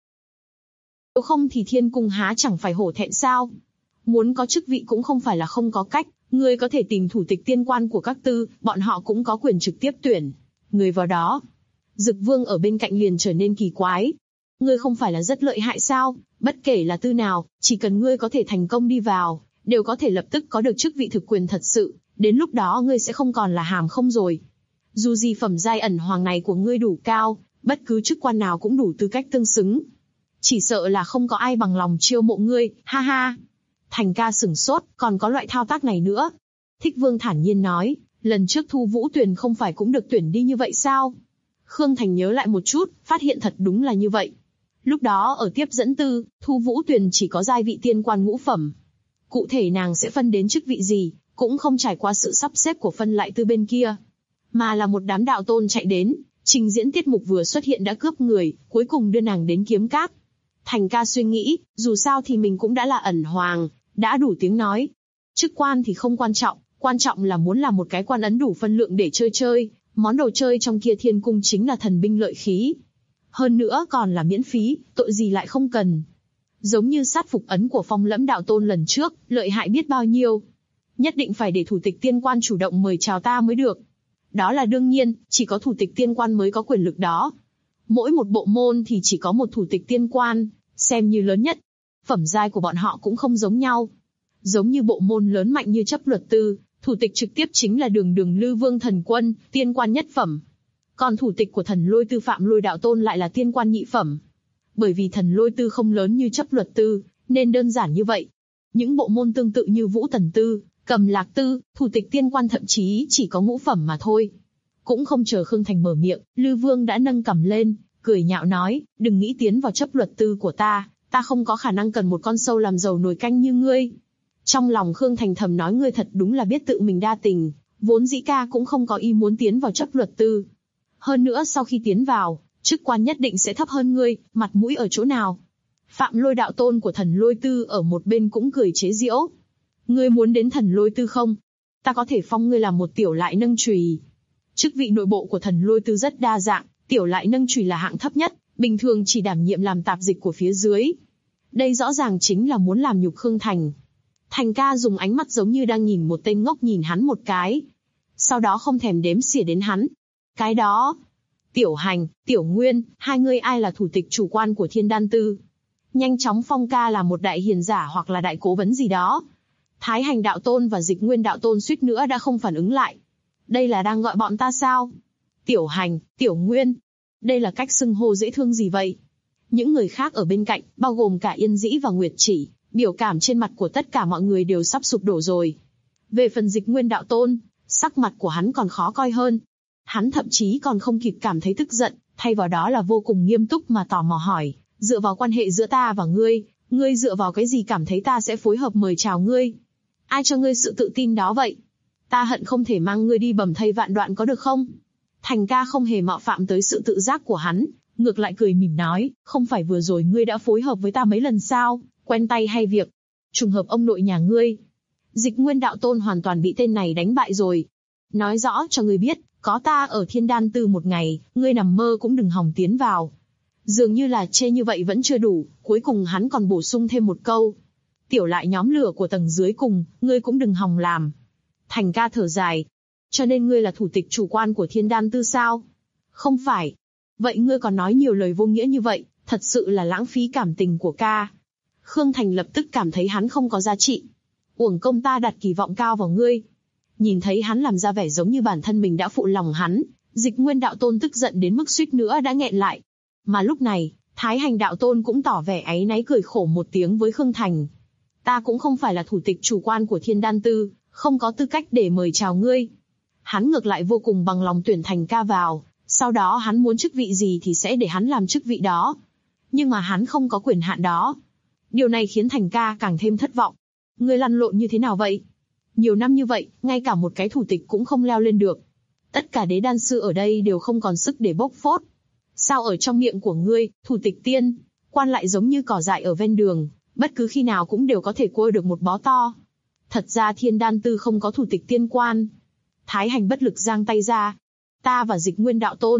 Nếu không thì thiên cung há chẳng phải hổ thẹn sao? Muốn có chức vị cũng không phải là không có cách, ngươi có thể tìm thủ tịch tiên quan của các tư, bọn họ cũng có quyền trực tiếp tuyển người vào đó. Dực Vương ở bên cạnh liền trở nên kỳ quái. Ngươi không phải là rất lợi hại sao? Bất kể là tư nào, chỉ cần ngươi có thể thành công đi vào, đều có thể lập tức có được chức vị thực quyền thật sự, đến lúc đó ngươi sẽ không còn là hàm không rồi. Dù gì phẩm giai ẩn hoàng này của ngươi đủ cao, bất cứ chức quan nào cũng đủ tư cách tương xứng. Chỉ sợ là không có ai bằng lòng chiêu mộ ngươi, ha ha. Thành ca sửng sốt, còn có loại thao tác này nữa. Thích Vương thản nhiên nói, lần trước Thu Vũ Tuyền không phải cũng được tuyển đi như vậy sao? Khương Thành nhớ lại một chút, phát hiện thật đúng là như vậy. Lúc đó ở tiếp dẫn tư, Thu Vũ Tuyền chỉ có giai vị tiên quan ngũ phẩm. Cụ thể nàng sẽ phân đến chức vị gì, cũng không trải qua sự sắp xếp của phân lại tư bên kia. Mà là một đám đạo tôn chạy đến, trình diễn tiết mục vừa xuất hiện đã cướp người, cuối cùng đưa nàng đến kiếm cát. Thành ca suy nghĩ, dù sao thì mình cũng đã là ẩn hoàng, đã đủ tiếng nói. Chức quan thì không quan trọng là muốn làm một cái quan ấn đủ phân lượng để chơi, món đồ chơi trong kia thiên cung chính là thần binh lợi khí. Hơn nữa còn là miễn phí, tội gì lại không cần. Giống như sát phục ấn của Phong Lẫm đạo tôn lần trước, lợi hại biết bao nhiêu. Nhất định phải để thủ tịch tiên quan chủ động mời chào ta mới được. Đó là đương nhiên, chỉ có thủ tịch tiên quan mới có quyền lực đó. Mỗi một bộ môn thì chỉ có một thủ tịch tiên quan, xem như lớn nhất. Phẩm giai của bọn họ cũng không giống nhau. Giống như bộ môn lớn mạnh như chấp luật tư, thủ tịch trực tiếp chính là Đường Lư Vương Thần Quân, tiên quan nhất phẩm. Còn thủ tịch của Thần Lôi Tư Phạm Lôi đạo tôn lại là tiên quan nhị phẩm. Bởi vì Thần Lôi Tư không lớn như chấp luật tư, nên đơn giản như vậy. Những bộ môn tương tự như Vũ Tần Tư, Cầm Lạc Tư, thủ tịch tiên quan thậm chí chỉ có ngũ phẩm mà thôi. Cũng không chờ Khương Thành mở miệng, Lư Vương đã nâng cằm lên, cười nhạo nói, đừng nghĩ tiến vào chấp luật tư của ta không có khả năng cần một con sâu làm dầu nồi canh như ngươi. Trong lòng Khương Thành thầm nói ngươi thật đúng là biết tự mình đa tình, vốn dĩ ca cũng không có ý muốn tiến vào chấp luật tư. Hơn nữa sau khi tiến vào, chức quan nhất định sẽ thấp hơn ngươi, mặt mũi ở chỗ nào? Phạm Lôi đạo tôn của Thần Lôi Tư ở một bên cũng cười chế giễu. Ngươi muốn đến Thần Lôi Tư không? Ta có thể phong ngươi làm một tiểu lại nâng chùy. Chức vị nội bộ của Thần Lôi Tư rất đa dạng, tiểu lại nâng chùy là hạng thấp nhất, bình thường chỉ đảm nhiệm làm tạp dịch của phía dưới. Đây rõ ràng chính là muốn làm nhục Khương Thành. Thành ca dùng ánh mắt giống như đang nhìn một tên ngốc nhìn hắn một cái. Sau đó không thèm đếm xỉa đến hắn. Cái đó. Tiểu Hành, Tiểu Nguyên, hai người ai là thủ tịch chủ quan của Thiên Đan Tư? Nhanh chóng phong ca là một đại hiền giả hoặc là đại cố vấn gì đó. Thái Hành đạo tôn và Dịch Nguyên đạo tôn suýt nữa đã không phản ứng lại. Đây là đang gọi bọn ta sao? Tiểu Hành, Tiểu Nguyên. Đây là cách xưng hô dễ thương gì vậy? Những người khác ở bên cạnh, bao gồm cả Yên Dĩ và Nguyệt Chỉ, biểu cảm trên mặt của tất cả mọi người đều sắp sụp đổ rồi. Về phần Dịch Nguyên đạo tôn, sắc mặt của hắn còn khó coi hơn. Hắn thậm chí còn không kịp cảm thấy tức giận, thay vào đó là vô cùng nghiêm túc mà tò mò hỏi, dựa vào quan hệ giữa ta và ngươi dựa vào cái gì cảm thấy ta sẽ phối hợp mời chào ngươi? Ai cho ngươi sự tự tin đó vậy? Ta hận không thể mang ngươi đi bầm thây vạn đoạn có được không? Thành ca không hề mạo phạm tới sự tự giác của hắn, ngược lại cười mỉm nói, không phải vừa rồi ngươi đã phối hợp với ta mấy lần sao, quen tay hay việc? Trùng hợp ông nội nhà ngươi. Dịch Nguyên đạo tôn hoàn toàn bị tên này đánh bại rồi. Nói rõ cho ngươi biết, có ta ở Thiên Đan Tư một ngày, ngươi nằm mơ cũng đừng hòng tiến vào. Dường như là chê như vậy vẫn chưa đủ, cuối cùng hắn còn bổ sung thêm một câu. Tiểu lại nhóm lửa của tầng dưới cùng, ngươi cũng đừng hòng làm. Thành ca thở dài. Cho nên ngươi là thủ tịch chủ quan của Thiên Đan Tư sao? Không phải. Vậy ngươi còn nói nhiều lời vô nghĩa như vậy, thật sự là lãng phí cảm tình của ca. Khương Thành lập tức cảm thấy hắn không có giá trị. Uổng công ta đặt kỳ vọng cao vào ngươi. Nhìn thấy hắn làm ra vẻ giống như bản thân mình đã phụ lòng hắn, Dịch Nguyên đạo tôn tức giận đến mức suýt nữa đã nghẹn lại. Mà lúc này, Thái Hành đạo tôn cũng tỏ vẻ áy náy cười khổ một tiếng với Khương Thành. Ta cũng không phải là thủ tịch chủ quan của Thiên Đan Tư, không có tư cách để mời chào ngươi. Hắn ngược lại vô cùng bằng lòng tuyển Thành ca vào, sau đó hắn muốn chức vị gì thì sẽ để hắn làm chức vị đó. Nhưng mà hắn không có quyền hạn đó. Điều này khiến Thành ca càng thêm thất vọng. Ngươi lăn lộn như thế nào vậy? Nhiều năm như vậy, ngay cả một cái thủ tịch cũng không leo lên được. Tất cả đế đan sư ở đây đều không còn sức để bốc phốt. Sao ở trong miệng của ngươi, thủ tịch tiên, quan lại giống như cỏ dại ở ven đường, bất cứ khi nào cũng đều có thể cua được một bó to. Thật ra Thiên Đan Tư không có thủ tịch tiên quan. Thái Hành bất lực giang tay ra. Ta và Dịch Nguyên đạo tôn,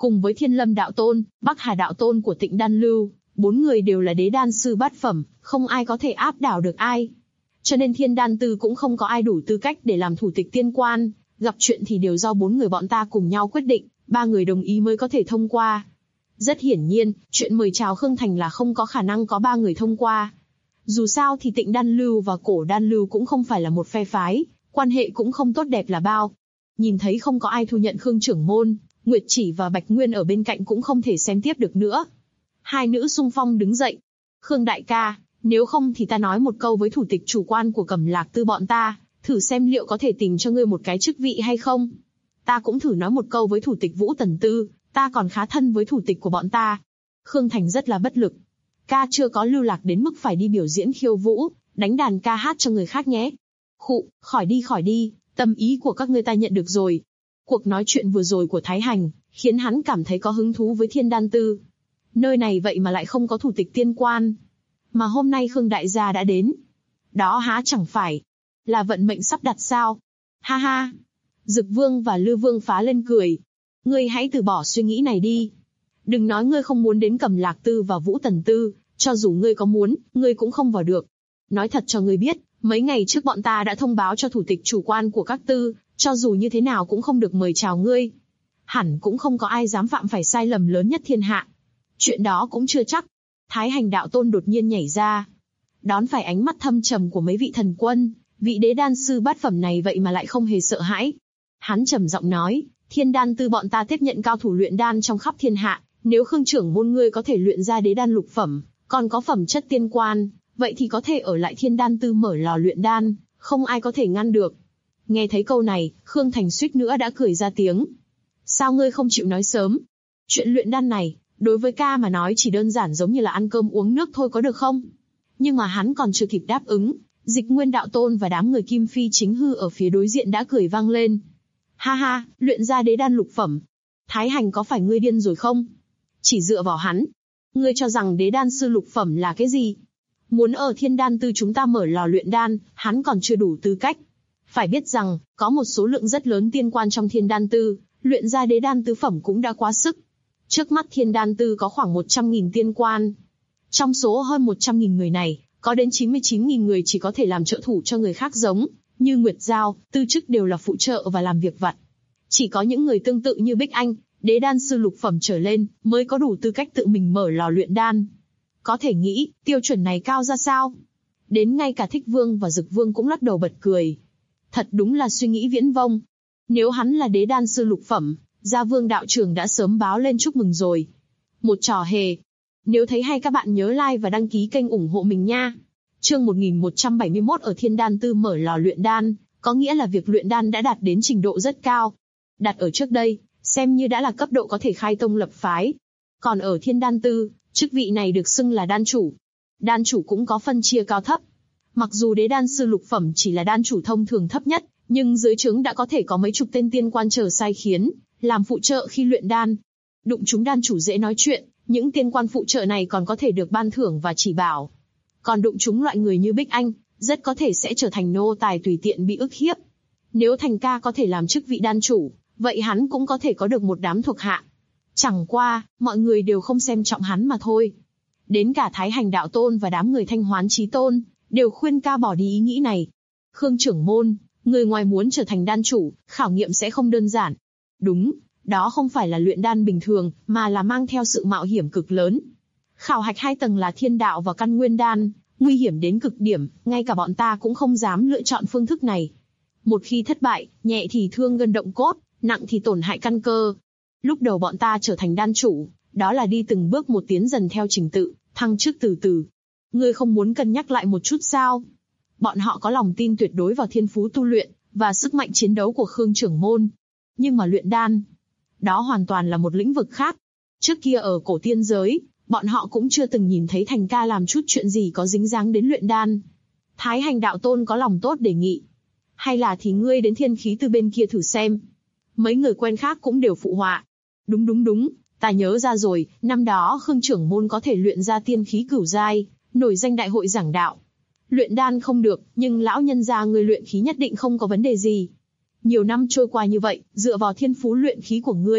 cùng với Thiên Lâm đạo tôn, Bắc Hà đạo tôn của Tịnh Đan Lưu, 4 người đều là đế đan sư bát phẩm, không ai có thể áp đảo được ai. Cho nên Thiên Đan Tư cũng không có ai đủ tư cách để làm thủ tịch tiên quan, gặp chuyện thì đều do 4 người bọn ta cùng nhau quyết định, 3 người đồng ý mới có thể thông qua. Rất hiển nhiên, chuyện mời chào Khương Thành là không có khả năng có 3 người thông qua. Dù sao thì Tịnh Đan Lưu và Cổ Đan Lưu cũng không phải là một phe phái, quan hệ cũng không tốt đẹp là bao. Nhìn thấy không có ai thu nhận Khương trưởng môn, Nguyệt Chỉ và Bạch Nguyên ở bên cạnh cũng không thể xem tiếp được nữa. Hai nữ xung phong đứng dậy. Khương đại ca, nếu không thì ta nói một câu với thủ tịch chủ quan của Cẩm Lạc Tư bọn ta, thử xem liệu có thể tìm cho ngươi một cái chức vị hay không. Ta cũng thử nói một câu với thủ tịch Vũ Tần Tư, ta còn khá thân với thủ tịch của bọn ta. Khương Thành rất là bất lực. Ca chưa có lưu lạc đến mức phải đi biểu diễn khiêu vũ, đánh đàn ca hát cho người khác nhé. Khụ, khỏi đi, tâm ý của các ngươi ta nhận được rồi. Cuộc nói chuyện vừa rồi của Thái Hành, khiến hắn cảm thấy có hứng thú với Thiên Đan Tư. Nơi này vậy mà lại không có thủ tịch tiên quan. Mà hôm nay Khương đại gia đã đến. Đó há chẳng phải là vận mệnh sắp đặt sao? Ha ha! Dực Vương và Lư Vương phá lên cười. Ngươi hãy từ bỏ suy nghĩ này đi. Đừng nói ngươi không muốn đến Cẩm Lạc Tư và Vũ Tần Tư, cho dù ngươi có muốn, ngươi cũng không vào được. Nói thật cho ngươi biết, mấy ngày trước bọn ta đã thông báo cho thủ tịch chủ quan của các tư, cho dù như thế nào cũng không được mời chào ngươi. Hẳn cũng không có ai dám phạm phải sai lầm lớn nhất thiên hạ. Chuyện đó cũng chưa chắc. Thái Hành đạo tôn đột nhiên nhảy ra, đón phải ánh mắt thâm trầm của mấy vị thần quân, vị đế đan sư bát phẩm này vậy mà lại không hề sợ hãi. Hắn trầm giọng nói, Thiên Đan Tư bọn ta tiếp nhận cao thủ luyện đan trong khắp thiên hạ, nếu Khương trưởng môn ngươi có thể luyện ra đế đan lục phẩm, còn có phẩm chất tiên quan, vậy thì có thể ở lại Thiên Đan Tư mở lò luyện đan, không ai có thể ngăn được. Nghe thấy câu này, Khương Thành suýt nữa đã cười ra tiếng. Sao ngươi không chịu nói sớm? Chuyện luyện đan này, đối với ca mà nói chỉ đơn giản giống như là ăn cơm uống nước thôi có được không? Nhưng mà hắn còn chưa kịp đáp ứng, Dịch Nguyên đạo tôn và đám người Kim Phi chính hư ở phía đối diện đã cười vang lên. Ha ha, luyện ra đế đan lục phẩm. Thái Hành có phải ngươi điên rồi không? Chỉ dựa vào hắn, ngươi cho rằng đế đan sư lục phẩm là cái gì? Muốn ở Thiên Đan Tư chúng ta mở lò luyện đan, hắn còn chưa đủ tư cách. Phải biết rằng, có một số lượng rất lớn tiên quan trong Thiên Đan Tư, luyện ra đế đan tứ phẩm cũng đã quá sức. Trước mắt Thiên Đan Tư có khoảng 100.000 tiên quan. Trong số hơn 100.000 người này, có đến 99.000 người chỉ có thể làm trợ thủ cho người khác giống như Nguyệt Giao, tư chức đều là phụ trợ và làm việc vặt. Chỉ có những người tương tự như Bích Anh, đế đan sư lục phẩm trở lên, mới có đủ tư cách tự mình mở lò luyện đan. Có thể nghĩ, tiêu chuẩn này cao ra sao? Đến ngay cả Thích Vương và Dực Vương cũng lắc đầu bật cười. Thật đúng là suy nghĩ viễn vông. Nếu hắn là đế đan sư lục phẩm, Gia Vương đạo trưởng đã sớm báo lên chúc mừng rồi. Một trò hề. Nếu thấy hay các bạn nhớ like và đăng ký kênh ủng hộ mình nha. Chương 1171 ở Thiên Đan Tư mở lò luyện đan, có nghĩa là việc luyện đan đã đạt đến trình độ rất cao. Đặt ở trước đây, xem như đã là cấp độ có thể khai tông lập phái. Còn ở Thiên Đan Tư, chức vị này được xưng là đan chủ. Đan chủ cũng có phân chia cao thấp. Mặc dù đế đan sư lục phẩm chỉ là đan chủ thông thường thấp nhất, nhưng dưới trướng đã có thể có mấy chục tên tiên quan chờ sai khiến, làm phụ trợ khi luyện đan. Đụng chúng đan chủ dễ nói chuyện, những tiên quan phụ trợ này còn có thể được ban thưởng và chỉ bảo. Còn đụng chúng loại người như Bích Anh, rất có thể sẽ trở thành nô tài tùy tiện bị ức hiếp. Nếu Thành ca có thể làm chức vị đan chủ, vậy hắn cũng có thể có được một đám thuộc hạ. Chẳng qua, mọi người đều không xem trọng hắn mà thôi. Đến cả Thái Hành đạo tôn và đám người Thanh Hoán Chí Tôn, đều khuyên ca bỏ đi ý nghĩ này. Khương trưởng môn, người ngoài muốn trở thành đan chủ, khảo nghiệm sẽ không đơn giản. Đúng, đó không phải là luyện đan bình thường, mà là mang theo sự mạo hiểm cực lớn. Khảo hạch 2 tầng là thiên đạo và căn nguyên đan, nguy hiểm đến cực điểm, ngay cả bọn ta cũng không dám lựa chọn phương thức này. Một khi thất bại, nhẹ thì thương gân động cốt, nặng thì tổn hại căn cơ. Lúc đầu bọn ta trở thành đan chủ, đó là đi từng bước một tiến dần theo trình tự, thăng chức từ từ. Ngươi không muốn cân nhắc lại một chút sao? Bọn họ có lòng tin tuyệt đối vào thiên phú tu luyện, và sức mạnh chiến đấu của Khương trưởng môn. Nhưng mà luyện đan, đó hoàn toàn là một lĩnh vực khác. Trước kia ở cổ tiên giới, bọn họ cũng chưa từng nhìn thấy Thành ca làm chút chuyện gì có dính dáng đến luyện đan. Thái Hành đạo tôn có lòng tốt đề nghị. Hay là thì ngươi đến Thiên Khí Tư bên kia thử xem. Mấy người quen khác cũng đều phụ họa. Đúng, ta nhớ ra rồi, năm đó Khương trưởng môn có thể luyện ra tiên khí cửu giai, nổi danh đại hội giảng đạo. Luyện đan không được, nhưng lão nhân gia ngươi luyện khí nhất định không có vấn đề gì. Nhiều năm trôi qua như vậy, dựa vào thiên phú luyện khí của ngươi,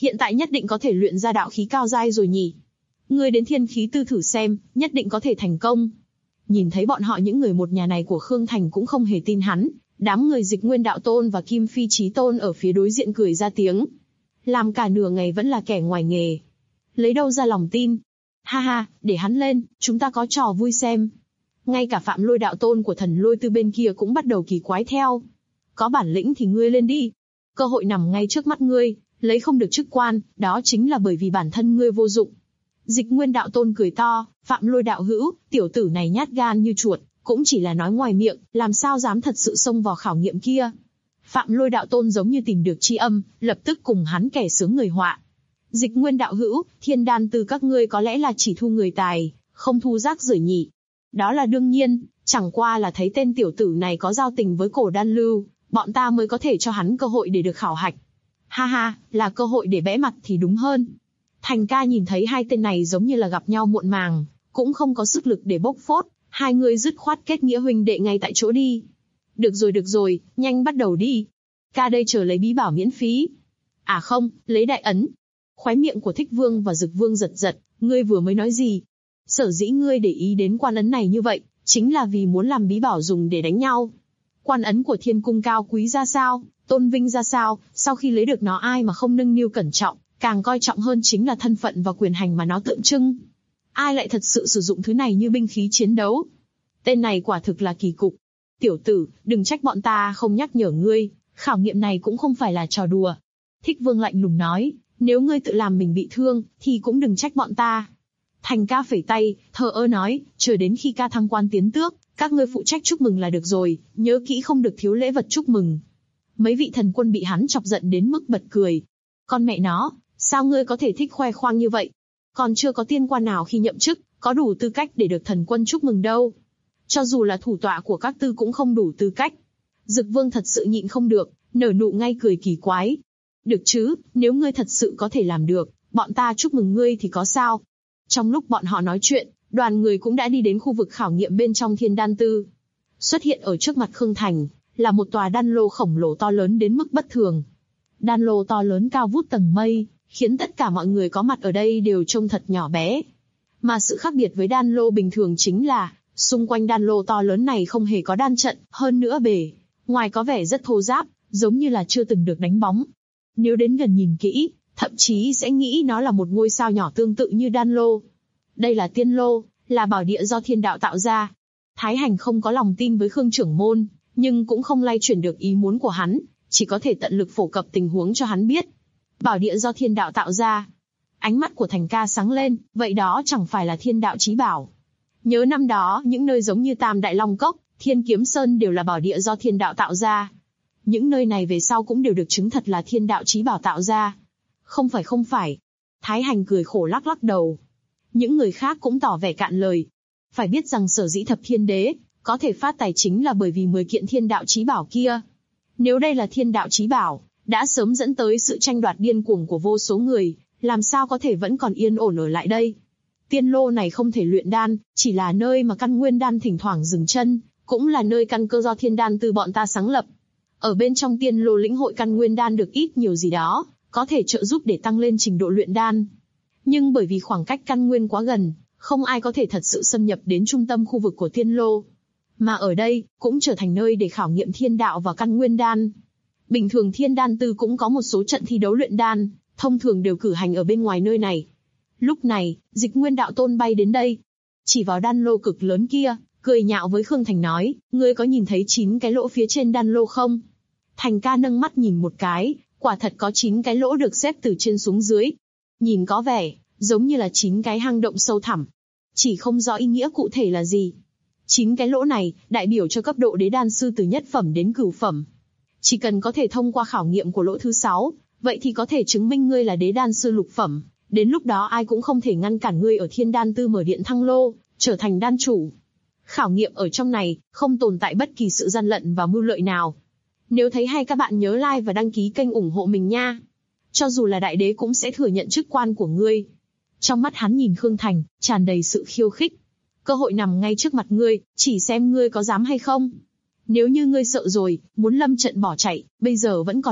hiện tại nhất định có thể luyện ra đạo khí cao giai rồi nhỉ? Ngươi đến Thiên Khí Tư thử xem, nhất định có thể thành công. Nhìn thấy bọn họ những người một nhà này của Khương Thành cũng không hề tin hắn, đám người Dịch Nguyên Đạo Tôn và Kim Phi Chí Tôn ở phía đối diện cười ra tiếng. Làm cả nửa ngày vẫn là kẻ ngoài nghề. Lấy đâu ra lòng tin? Ha ha, để hắn lên, chúng ta có trò vui xem. Ngay cả Phạm Lôi Đạo Tôn của Thần Lôi Tư bên kia cũng bắt đầu kỳ quái theo. Có bản lĩnh thì ngươi lên đi. Cơ hội nằm ngay trước mắt ngươi, lấy không được chức quan, đó chính là bởi vì bản thân ngươi vô dụng. Dịch Nguyên Đạo Tôn cười to, Phạm Lôi đạo hữu, tiểu tử này nhát gan như chuột, cũng chỉ là nói ngoài miệng, làm sao dám thật sự xông vào khảo nghiệm kia. Phạm Lôi Đạo Tôn giống như tìm được tri âm, lập tức cùng hắn kẻ sướng người họa. Dịch Nguyên đạo hữu, Thiên Đan Tư các ngươi có lẽ là chỉ thu người tài, không thu rác rưởi nhỉ? Đó là đương nhiên, chẳng qua là thấy tên tiểu tử này có giao tình với Cổ Đan Lưu, bọn ta mới có thể cho hắn cơ hội để được khảo hạch. Ha ha, là cơ hội để bẽ mặt thì đúng hơn. Thành ca nhìn thấy hai tên này giống như là gặp nhau muộn màng, cũng không có sức lực để bốc phốt, hai người dứt khoát kết nghĩa huynh đệ ngay tại chỗ đi. Được rồi, nhanh bắt đầu đi. Ca đây chờ lấy bí bảo miễn phí. À không, lấy đại ấn. Khóe miệng của Thích Vương và Dực Vương giật giật, ngươi vừa mới nói gì? Sở dĩ ngươi để ý đến quan ấn này như vậy, chính là vì muốn làm bí bảo dùng để đánh nhau. Quan ấn của Thiên Cung cao quý ra sao, tôn vinh ra sao, sau khi lấy được nó ai mà không nâng niu cẩn trọng, càng coi trọng hơn chính là thân phận và quyền hành mà nó tượng trưng. Ai lại thật sự sử dụng thứ này như binh khí chiến đấu? Tên này quả thực là kỳ cục. Tiểu tử, đừng trách bọn ta không nhắc nhở ngươi, khảo nghiệm này cũng không phải là trò đùa. Thích Vương lạnh lùng nói, nếu ngươi tự làm mình bị thương, thì cũng đừng trách bọn ta. Thành ca phẩy tay, thờ ơ nói, chờ đến khi ca thăng quan tiến tước, các ngươi phụ trách chúc mừng là được rồi, nhớ kỹ không được thiếu lễ vật chúc mừng. Mấy vị thần quân bị hắn chọc giận đến mức bật cười. Con mẹ nó, sao ngươi có thể thích khoe khoang như vậy? Còn chưa có tiên quan nào khi nhậm chức, có đủ tư cách để được thần quân chúc mừng đâu. Cho dù là thủ tọa của các tư cũng không đủ tư cách. Dực Vương thật sự nhịn không được, nở nụ ngay cười kỳ quái. Được chứ, nếu ngươi thật sự có thể làm được, bọn ta chúc mừng ngươi thì có sao? Trong lúc bọn họ nói chuyện, đoàn người cũng đã đi đến khu vực khảo nghiệm bên trong Thiên Đan Tư. Xuất hiện ở trước mặt Khương Thành, là một tòa đan lô khổng lồ to lớn đến mức bất thường. Đan lô to lớn cao vút tầng mây, khiến tất cả mọi người có mặt ở đây đều trông thật nhỏ bé. Mà sự khác biệt với đan lô bình thường chính là, xung quanh đan lô to lớn này không hề có đan trận, hơn nữa bề ngoài có vẻ rất thô ráp, giống như là chưa từng được đánh bóng. Nếu đến gần nhìn kỹ, thậm chí sẽ nghĩ nó là một ngôi sao nhỏ tương tự như đan lô. Đây là tiên lô, là bảo địa do thiên đạo tạo ra. Thái Hành không có lòng tin với Khương trưởng môn, nhưng cũng không lay chuyển được ý muốn của hắn, chỉ có thể tận lực phổ cập tình huống cho hắn biết. Bảo địa do thiên đạo tạo ra. Ánh mắt của Thành ca sáng lên, vậy đó chẳng phải là thiên đạo chí bảo. Nhớ năm đó, những nơi giống như Tam Đại Long Cốc, Thiên Kiếm Sơn đều là bảo địa do thiên đạo tạo ra. Những nơi này về sau cũng đều được chứng thật là thiên đạo chí bảo tạo ra. Không phải. Thái Hành cười khổ lắc lắc đầu. Những người khác cũng tỏ vẻ cạn lời. Phải biết rằng sở dĩ Thập Thiên Đế có thể phát tài chính là bởi vì 10 kiện thiên đạo chí bảo kia. Nếu đây là thiên đạo chí bảo, đã sớm dẫn tới sự tranh đoạt điên cuồng của vô số người, làm sao có thể vẫn còn yên ổn ở lại đây. Tiên lô này không thể luyện đan, chỉ là nơi mà căn nguyên đan thỉnh thoảng dừng chân, cũng là nơi căn cơ do Thiên Đan Tư bọn ta sáng lập. Ở bên trong tiên lô lĩnh hội căn nguyên đan được ít nhiều gì đó, có thể trợ giúp để tăng lên trình độ luyện đan. Nhưng bởi vì khoảng cách căn nguyên quá gần, không ai có thể thật sự xâm nhập đến trung tâm khu vực của tiên lô. Mà ở đây, cũng trở thành nơi để khảo nghiệm thiên đạo và căn nguyên đan. Bình thường Thiên Đan Tư cũng có một số trận thi đấu luyện đan, thông thường đều cử hành ở bên ngoài nơi này. Lúc này, Dịch Nguyên Đạo Tôn bay đến đây. Chỉ vào đan lô cực lớn kia, cười nhạo với Khương Thành nói, ngươi có nhìn thấy 9 cái lỗ phía trên đan lô không? Thành ca nâng mắt nhìn một cái, quả thật có 9 cái lỗ được xếp từ trên xuống dưới. Nhìn có vẻ, giống như là 9 cái hang động sâu thẳm. Chỉ không rõ ý nghĩa cụ thể là gì. 9 cái lỗ này, đại biểu cho cấp độ đế đan sư từ nhất phẩm đến cửu phẩm. Chỉ cần có thể thông qua khảo nghiệm của lỗ thứ 6, vậy thì có thể chứng minh ngươi là đế đan sư lục phẩm. Đến lúc đó ai cũng không thể ngăn cản ngươi ở Thiên Đan Tư mở điện thăng lô, trở thành đan chủ. Khảo nghiệm ở trong này, không tồn tại bất kỳ sự gian lận và mưu lợi nào. Nếu thấy hay các bạn nhớ like và đăng ký kênh ủng hộ mình nha. Cho dù là đại đế cũng sẽ thừa nhận chức quan của ngươi. Trong mắt hắn nhìn Khương Thành, tràn đầy sự khiêu khích. Cơ hội nằm ngay trước mặt ngươi, chỉ xem ngươi có dám hay không. Nếu như ngươi sợ rồi, muốn lâm trận bỏ chạy, bây giờ vẫn còn kịp,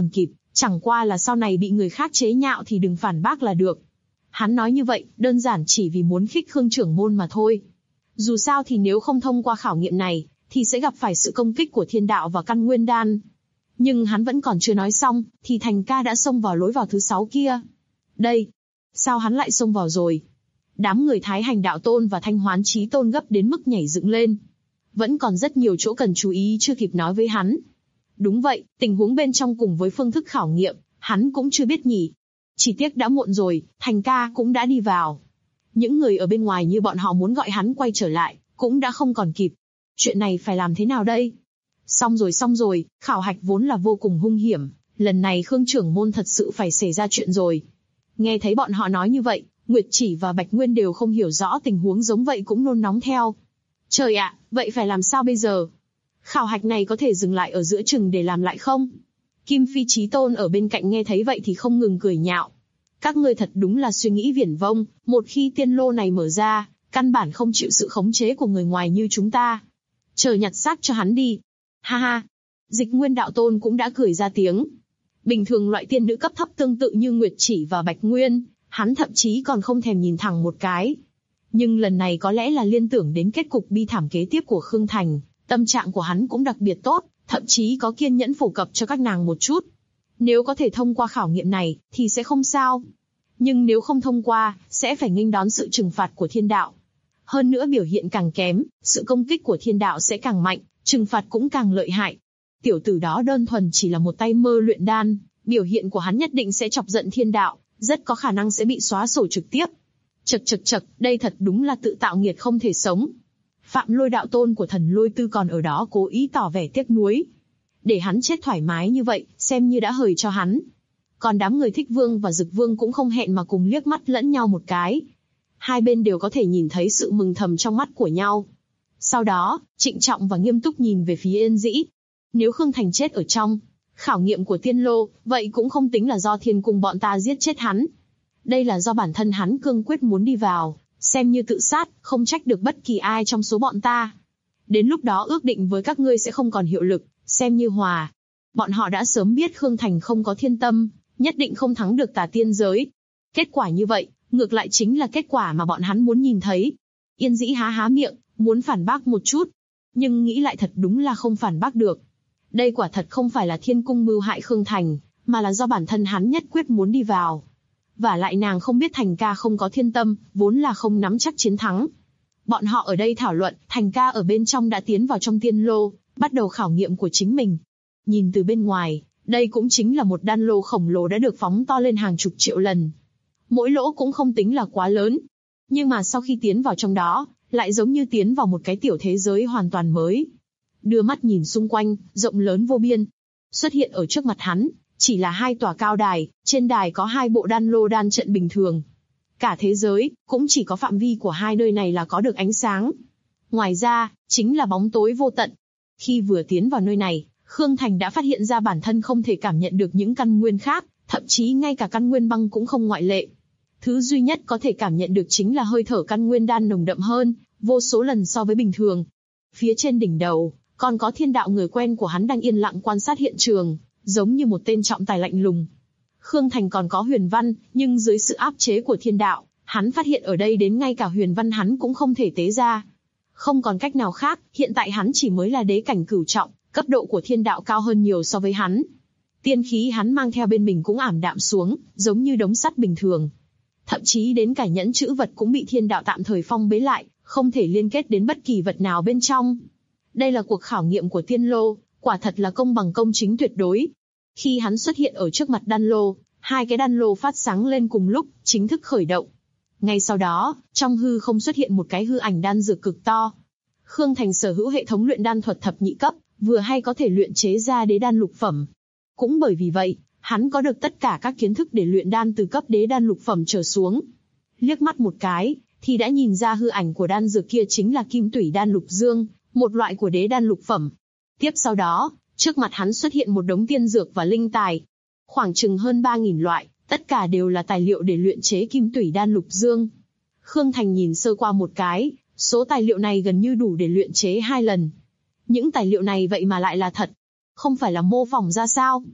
Chẳng qua là sau này bị người khác chế nhạo thì đừng phản bác là được. Hắn nói như vậy, đơn giản chỉ vì muốn khích Khương trưởng môn mà thôi. Dù sao thì nếu không thông qua khảo nghiệm này, thì sẽ gặp phải sự công kích của thiên đạo và căn nguyên đan. Nhưng hắn vẫn còn chưa nói xong, thì Thành ca đã xông vào lối vào thứ 6 kia. Đây, sao hắn lại xông vào rồi? Đám người Thái Hành đạo tôn và Thanh Hoán Chí tôn gấp đến mức nhảy dựng lên. Vẫn còn rất nhiều chỗ cần chú ý chưa kịp nói với hắn. Đúng vậy, tình huống bên trong cùng với phương thức khảo nghiệm, hắn cũng chưa biết nhỉ. Chỉ tiếc đã muộn rồi, Thành ca cũng đã đi vào. Những người ở bên ngoài như bọn họ muốn gọi hắn quay trở lại, cũng đã không còn kịp. Chuyện này phải làm thế nào đây? Xong rồi, khảo hạch vốn là vô cùng hung hiểm, lần này Khương trưởng môn thật sự phải xảy ra chuyện rồi. Nghe thấy bọn họ nói như vậy, Nguyệt Chỉ và Bạch Nguyên đều không hiểu rõ tình huống giống vậy cũng nôn nóng theo. Trời ạ, vậy phải làm sao bây giờ? Khảo hạch này có thể dừng lại ở giữa chừng để làm lại không? Kim Phi Chí tôn ở bên cạnh nghe thấy vậy thì không ngừng cười nhạo. Các ngươi thật đúng là suy nghĩ viển vông, một khi tiên lô này mở ra, căn bản không chịu sự khống chế của người ngoài như chúng ta. Chờ nhặt xác cho hắn đi. Ha ha. Dịch Nguyên đạo tôn cũng đã cười ra tiếng. Bình thường loại tiên nữ cấp thấp tương tự như Nguyệt Chỉ và Bạch Nguyên, hắn thậm chí còn không thèm nhìn thẳng một cái. Nhưng lần này có lẽ là liên tưởng đến kết cục bi thảm kế tiếp của Khương Thành, tâm trạng của hắn cũng đặc biệt tốt, thậm chí có kiên nhẫn phổ cập cho các nàng một chút. Nếu có thể thông qua khảo nghiệm này, thì sẽ không sao. Nhưng nếu không thông qua, sẽ phải nghênh đón sự trừng phạt của thiên đạo. Hơn nữa biểu hiện càng kém, sự công kích của thiên đạo sẽ càng mạnh, trừng phạt cũng càng lợi hại. Tiểu tử đó đơn thuần chỉ là một tay mơ luyện đan, biểu hiện của hắn nhất định sẽ chọc giận thiên đạo, rất có khả năng sẽ bị xóa sổ trực tiếp. Chậc, đây thật đúng là tự tạo nghiệt không thể sống. Phạm Lôi đạo tôn của Thần Lôi Tư còn ở đó cố ý tỏ vẻ tiếc nuối. Để hắn chết thoải mái như vậy, xem như đã hời cho hắn. Còn đám người Thích Vương và Dực Vương cũng không hẹn mà cùng liếc mắt lẫn nhau một cái. Hai bên đều có thể nhìn thấy sự mừng thầm trong mắt của nhau. Sau đó, trịnh trọng và nghiêm túc nhìn về phía Yên Dĩ. Nếu Khương Thành chết ở trong khảo nghiệm của tiên lô, vậy cũng không tính là do thiên cung bọn ta giết chết hắn. Đây là do bản thân hắn cương quyết muốn đi vào, xem như tự sát, không trách được bất kỳ ai trong số bọn ta. Đến lúc đó ước định với các ngươi sẽ không còn hiệu lực, xem như hòa. Bọn họ đã sớm biết Khương Thành không có thiên tâm, nhất định không thắng được tà tiên giới. Kết quả như vậy, ngược lại chính là kết quả mà bọn hắn muốn nhìn thấy. Yên Dĩ há miệng, muốn phản bác một chút. Nhưng nghĩ lại thật đúng là không phản bác được. Đây quả thật không phải là thiên cung mưu hại Khương Thành, mà là do bản thân hắn nhất quyết muốn đi vào. Và lại nàng không biết Thành ca không có thiên tâm, vốn là không nắm chắc chiến thắng. Bọn họ ở đây thảo luận, Thành ca ở bên trong đã tiến vào trong tiên lô, bắt đầu khảo nghiệm của chính mình. Nhìn từ bên ngoài, đây cũng chính là một đan lô khổng lồ đã được phóng to lên hàng chục triệu lần. Mỗi lỗ cũng không tính là quá lớn. Nhưng mà sau khi tiến vào trong đó, lại giống như tiến vào một cái tiểu thế giới hoàn toàn mới. Đưa mắt nhìn xung quanh, rộng lớn vô biên. Xuất hiện ở trước mặt hắn, chỉ là hai tòa cao đài, trên đài có hai bộ đan lô đan trận bình thường. Cả thế giới, cũng chỉ có phạm vi của hai nơi này là có được ánh sáng. Ngoài ra, chính là bóng tối vô tận. Khi vừa tiến vào nơi này, Khương Thành đã phát hiện ra bản thân không thể cảm nhận được những căn nguyên khác, thậm chí ngay cả căn nguyên băng cũng không ngoại lệ. Thứ duy nhất có thể cảm nhận được chính là hơi thở căn nguyên đan nồng đậm hơn, vô số lần so với bình thường. Phía trên đỉnh đầu, còn có thiên đạo người quen của hắn đang yên lặng quan sát hiện trường, giống như một tên trọng tài lạnh lùng. Khương Thành còn có huyền văn, nhưng dưới sự áp chế của thiên đạo, hắn phát hiện ở đây đến ngay cả huyền văn hắn cũng không thể tế ra. Không còn cách nào khác, hiện tại hắn chỉ mới là đế cảnh cửu trọng, cấp độ của thiên đạo cao hơn nhiều so với hắn. Tiên khí hắn mang theo bên mình cũng ảm đạm xuống, giống như đống sắt bình thường. Thậm chí đến cả nhẫn chữ vật cũng bị thiên đạo tạm thời phong bế lại, không thể liên kết đến bất kỳ vật nào bên trong. Đây là cuộc khảo nghiệm của tiên lô, quả thật là công bằng công chính tuyệt đối. Khi hắn xuất hiện ở trước mặt đan lô, hai cái đan lô phát sáng lên cùng lúc, chính thức khởi động. Ngay sau đó, trong hư không xuất hiện một cái hư ảnh đan dược cực to. Khương Thành sở hữu hệ thống luyện đan thuật thập nhị cấp, vừa hay có thể luyện chế ra đế đan lục phẩm. Cũng bởi vì vậy, hắn có được tất cả các kiến thức để luyện đan từ cấp đế đan lục phẩm trở xuống. Liếc mắt một cái, thì đã nhìn ra hư ảnh của đan dược kia chính là kim tủy đan lục dương, một loại của đế đan lục phẩm. Tiếp sau đó, trước mặt hắn xuất hiện một đống tiên dược và linh tài. Khoảng chừng hơn 3.000 loại, tất cả đều là tài liệu để luyện chế kim tủy đan lục dương. Khương Thành nhìn sơ qua một cái, số tài liệu này gần như đủ để luyện chế 2 lần. Những tài liệu này vậy mà lại là thật, không phải là mô phỏng ra sao?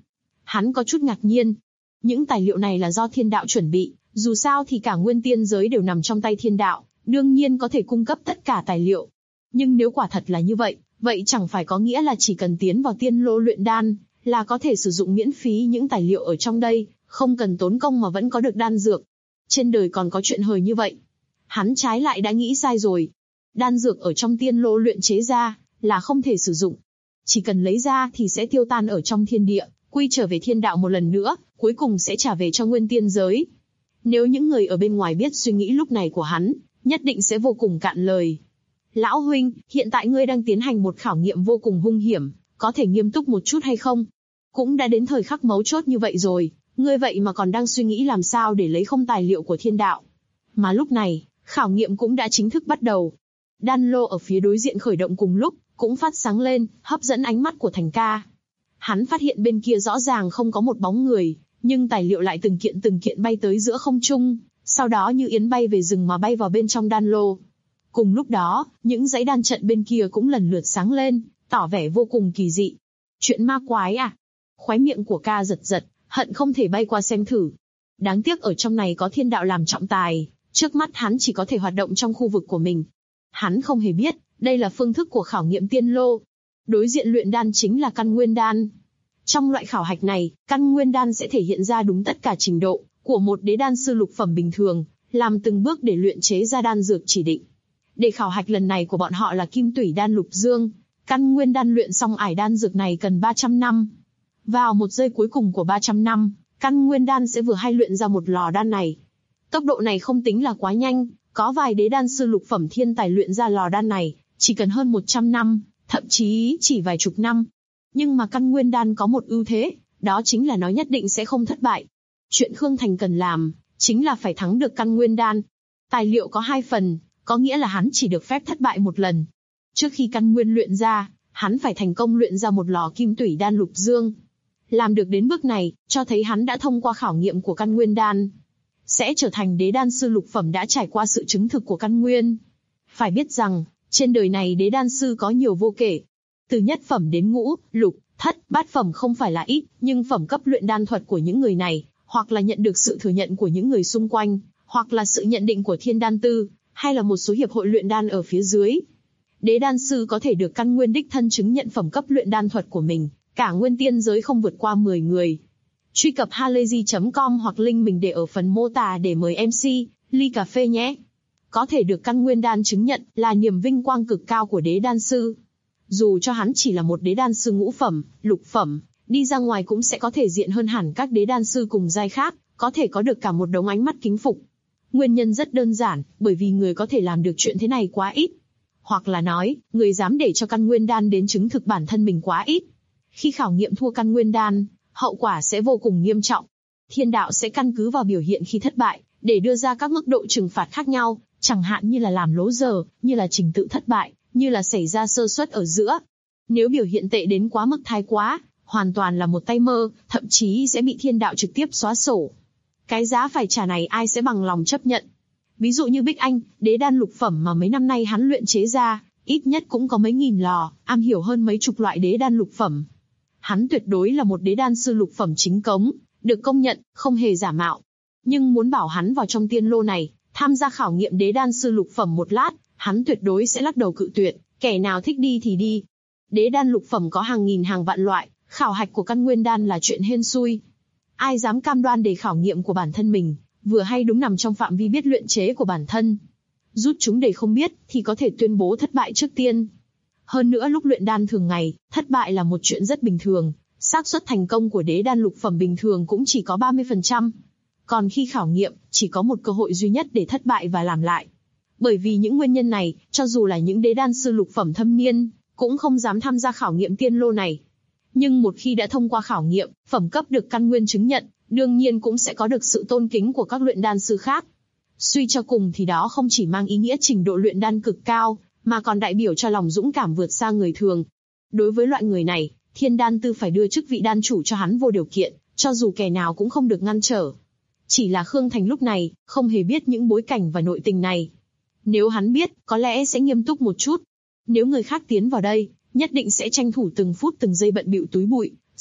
Hắn có chút ngạc nhiên. Những tài liệu này là do thiên đạo chuẩn bị, dù sao thì cả nguyên tiên giới đều nằm trong tay thiên đạo, đương nhiên có thể cung cấp tất cả tài liệu. Nhưng nếu quả thật là như vậy, vậy chẳng phải có nghĩa là chỉ cần tiến vào tiên lô luyện đan, là có thể sử dụng miễn phí những tài liệu ở trong đây, không cần tốn công mà vẫn có được đan dược. Trên đời còn có chuyện hời như vậy. Hắn trái lại đã nghĩ sai rồi. Đan dược ở trong tiên lô luyện chế ra, là không thể sử dụng. Chỉ cần lấy ra thì sẽ tiêu tan ở trong thiên địa, quy trở về thiên đạo một lần nữa, cuối cùng sẽ trả về cho nguyên tiên giới. Nếu những người ở bên ngoài biết suy nghĩ lúc này của hắn, nhất định sẽ vô cùng cạn lời. Lão huynh, hiện tại ngươi đang tiến hành một khảo nghiệm vô cùng hung hiểm, có thể nghiêm túc một chút hay không? Cũng đã đến thời khắc mấu chốt như vậy rồi, ngươi vậy mà còn đang suy nghĩ làm sao để lấy không tài liệu của thiên đạo. Mà lúc này, khảo nghiệm cũng đã chính thức bắt đầu. Đan lô ở phía đối diện khởi động cùng lúc, cũng phát sáng lên, hấp dẫn ánh mắt của Thành ca. Hắn phát hiện bên kia rõ ràng không có một bóng người, nhưng tài liệu lại từng kiện bay tới giữa không trung, sau đó như yến bay về rừng mà bay vào bên trong đan lô. Cùng lúc đó, những dãy đan trận bên kia cũng lần lượt sáng lên, tỏ vẻ vô cùng kỳ dị. Chuyện ma quái à? Khóe miệng của ca giật giật, hận không thể bay qua xem thử. Đáng tiếc ở trong này có thiên đạo làm trọng tài, trước mắt hắn chỉ có thể hoạt động trong khu vực của mình. Hắn không hề biết, đây là phương thức của khảo nghiệm tiên lô. Đối diện luyện đan chính là căn nguyên đan. Trong loại khảo hạch này, căn nguyên đan sẽ thể hiện ra đúng tất cả trình độ của một đế đan sư lục phẩm bình thường, làm từng bước để luyện chế ra đan dược chỉ định. Để khảo hạch lần này của bọn họ là kim tủy đan lục dương, căn nguyên đan luyện xong ải đan dược này cần 300 năm. Vào một giây cuối cùng của 300 năm, căn nguyên đan sẽ vừa hay luyện ra một lò đan này. Tốc độ này không tính là quá nhanh, có vài đế đan sư lục phẩm thiên tài luyện ra lò đan này, chỉ cần hơn 100 năm, thậm chí chỉ vài chục năm. Nhưng mà căn nguyên đan có một ưu thế, đó chính là nó nhất định sẽ không thất bại. Chuyện Khương Thành cần làm, chính là phải thắng được căn nguyên đan. Tài liệu có 2 phần, có nghĩa là hắn chỉ được phép thất bại một lần. Trước khi căn nguyên luyện ra, hắn phải thành công luyện ra một lò kim tủy đan lục dương. Làm được đến bước này, cho thấy hắn đã thông qua khảo nghiệm của căn nguyên đan. Sẽ trở thành đế đan sư lục phẩm đã trải qua sự chứng thực của căn nguyên. Phải biết rằng, trên đời này đế đan sư có nhiều vô kể. Từ nhất phẩm đến ngũ, lục, thất, bát phẩm không phải là ít, nhưng phẩm cấp luyện đan thuật của những người này, hoặc là nhận được sự thừa nhận của những người xung quanh, hoặc là sự nhận định của thiên đan tư, hay là một số hiệp hội luyện đan ở phía dưới. Đế đan sư có thể được căn nguyên đích thân chứng nhận phẩm cấp luyện đan thuật của mình, cả nguyên tiên giới không vượt qua 10 người. Truy cập halayzi.com hoặc link mình để ở phần mô tả để mời MC, ly cà phê nhé. Có thể được căn nguyên đan chứng nhận là niềm vinh quang cực cao của đế đan sư. Dù cho hắn chỉ là một đế đan sư ngũ phẩm, lục phẩm, đi ra ngoài cũng sẽ có thể diện hơn hẳn các đế đan sư cùng giai khác, có thể có được cả một đống ánh mắt kính phục. Nguyên nhân rất đơn giản, bởi vì người có thể làm được chuyện thế này quá ít. Hoặc là nói, người dám để cho căn nguyên đan đến chứng thực bản thân mình quá ít. Khi khảo nghiệm thua căn nguyên đan, hậu quả sẽ vô cùng nghiêm trọng. Thiên đạo sẽ căn cứ vào biểu hiện khi thất bại, để đưa ra các mức độ trừng phạt khác nhau, chẳng hạn như là làm lố giờ, như là trình tự thất bại, như là xảy ra sơ suất ở giữa. Nếu biểu hiện tệ đến quá mức thái quá, hoàn toàn là một tay mơ, thậm chí sẽ bị thiên đạo trực tiếp xóa sổ. Cái giá phải trả này ai sẽ bằng lòng chấp nhận? Ví dụ như Bích Anh, đế đan lục phẩm mà mấy năm nay hắn luyện chế ra, ít nhất cũng có mấy nghìn lò, am hiểu hơn mấy chục loại đế đan lục phẩm. Hắn tuyệt đối là một đế đan sư lục phẩm chính cống, được công nhận, không hề giả mạo. Nhưng muốn bảo hắn vào trong tiên lô này, tham gia khảo nghiệm đế đan sư lục phẩm một lát, hắn tuyệt đối sẽ lắc đầu cự tuyệt, kẻ nào thích đi thì đi. Đế đan lục phẩm có hàng nghìn hàng vạn loại, khảo hạch của căn nguyên đan là chuyện hên xui. Ai dám cam đoan để khảo nghiệm của bản thân mình, vừa hay đúng nằm trong phạm vi biết luyện chế của bản thân. Rút chúng để không biết, thì có thể tuyên bố thất bại trước tiên. Hơn nữa lúc luyện đan thường ngày, thất bại là một chuyện rất bình thường, xác suất thành công của đế đan lục phẩm bình thường cũng chỉ có 30%. Còn khi khảo nghiệm, chỉ có một cơ hội duy nhất để thất bại và làm lại. Bởi vì những nguyên nhân này, cho dù là những đế đan sư lục phẩm thâm niên, cũng không dám tham gia khảo nghiệm tiên lô này. Nhưng một khi đã thông qua khảo nghiệm, phẩm cấp được căn nguyên chứng nhận, đương nhiên cũng sẽ có được sự tôn kính của các luyện đan sư khác. Suy cho cùng thì đó không chỉ mang ý nghĩa trình độ luyện đan cực cao, mà còn đại biểu cho lòng dũng cảm vượt xa người thường. Đối với loại người này, thiên đan tư phải đưa chức vị đan chủ cho hắn vô điều kiện, cho dù kẻ nào cũng không được ngăn trở. Chỉ là Khương Thành lúc này, không hề biết những bối cảnh và nội tình này. Nếu hắn biết, có lẽ sẽ nghiêm túc một chút. Nếu người khác tiến vào đây, nhất định sẽ tranh thủ từng phút từng giây bận bịu túi bụi,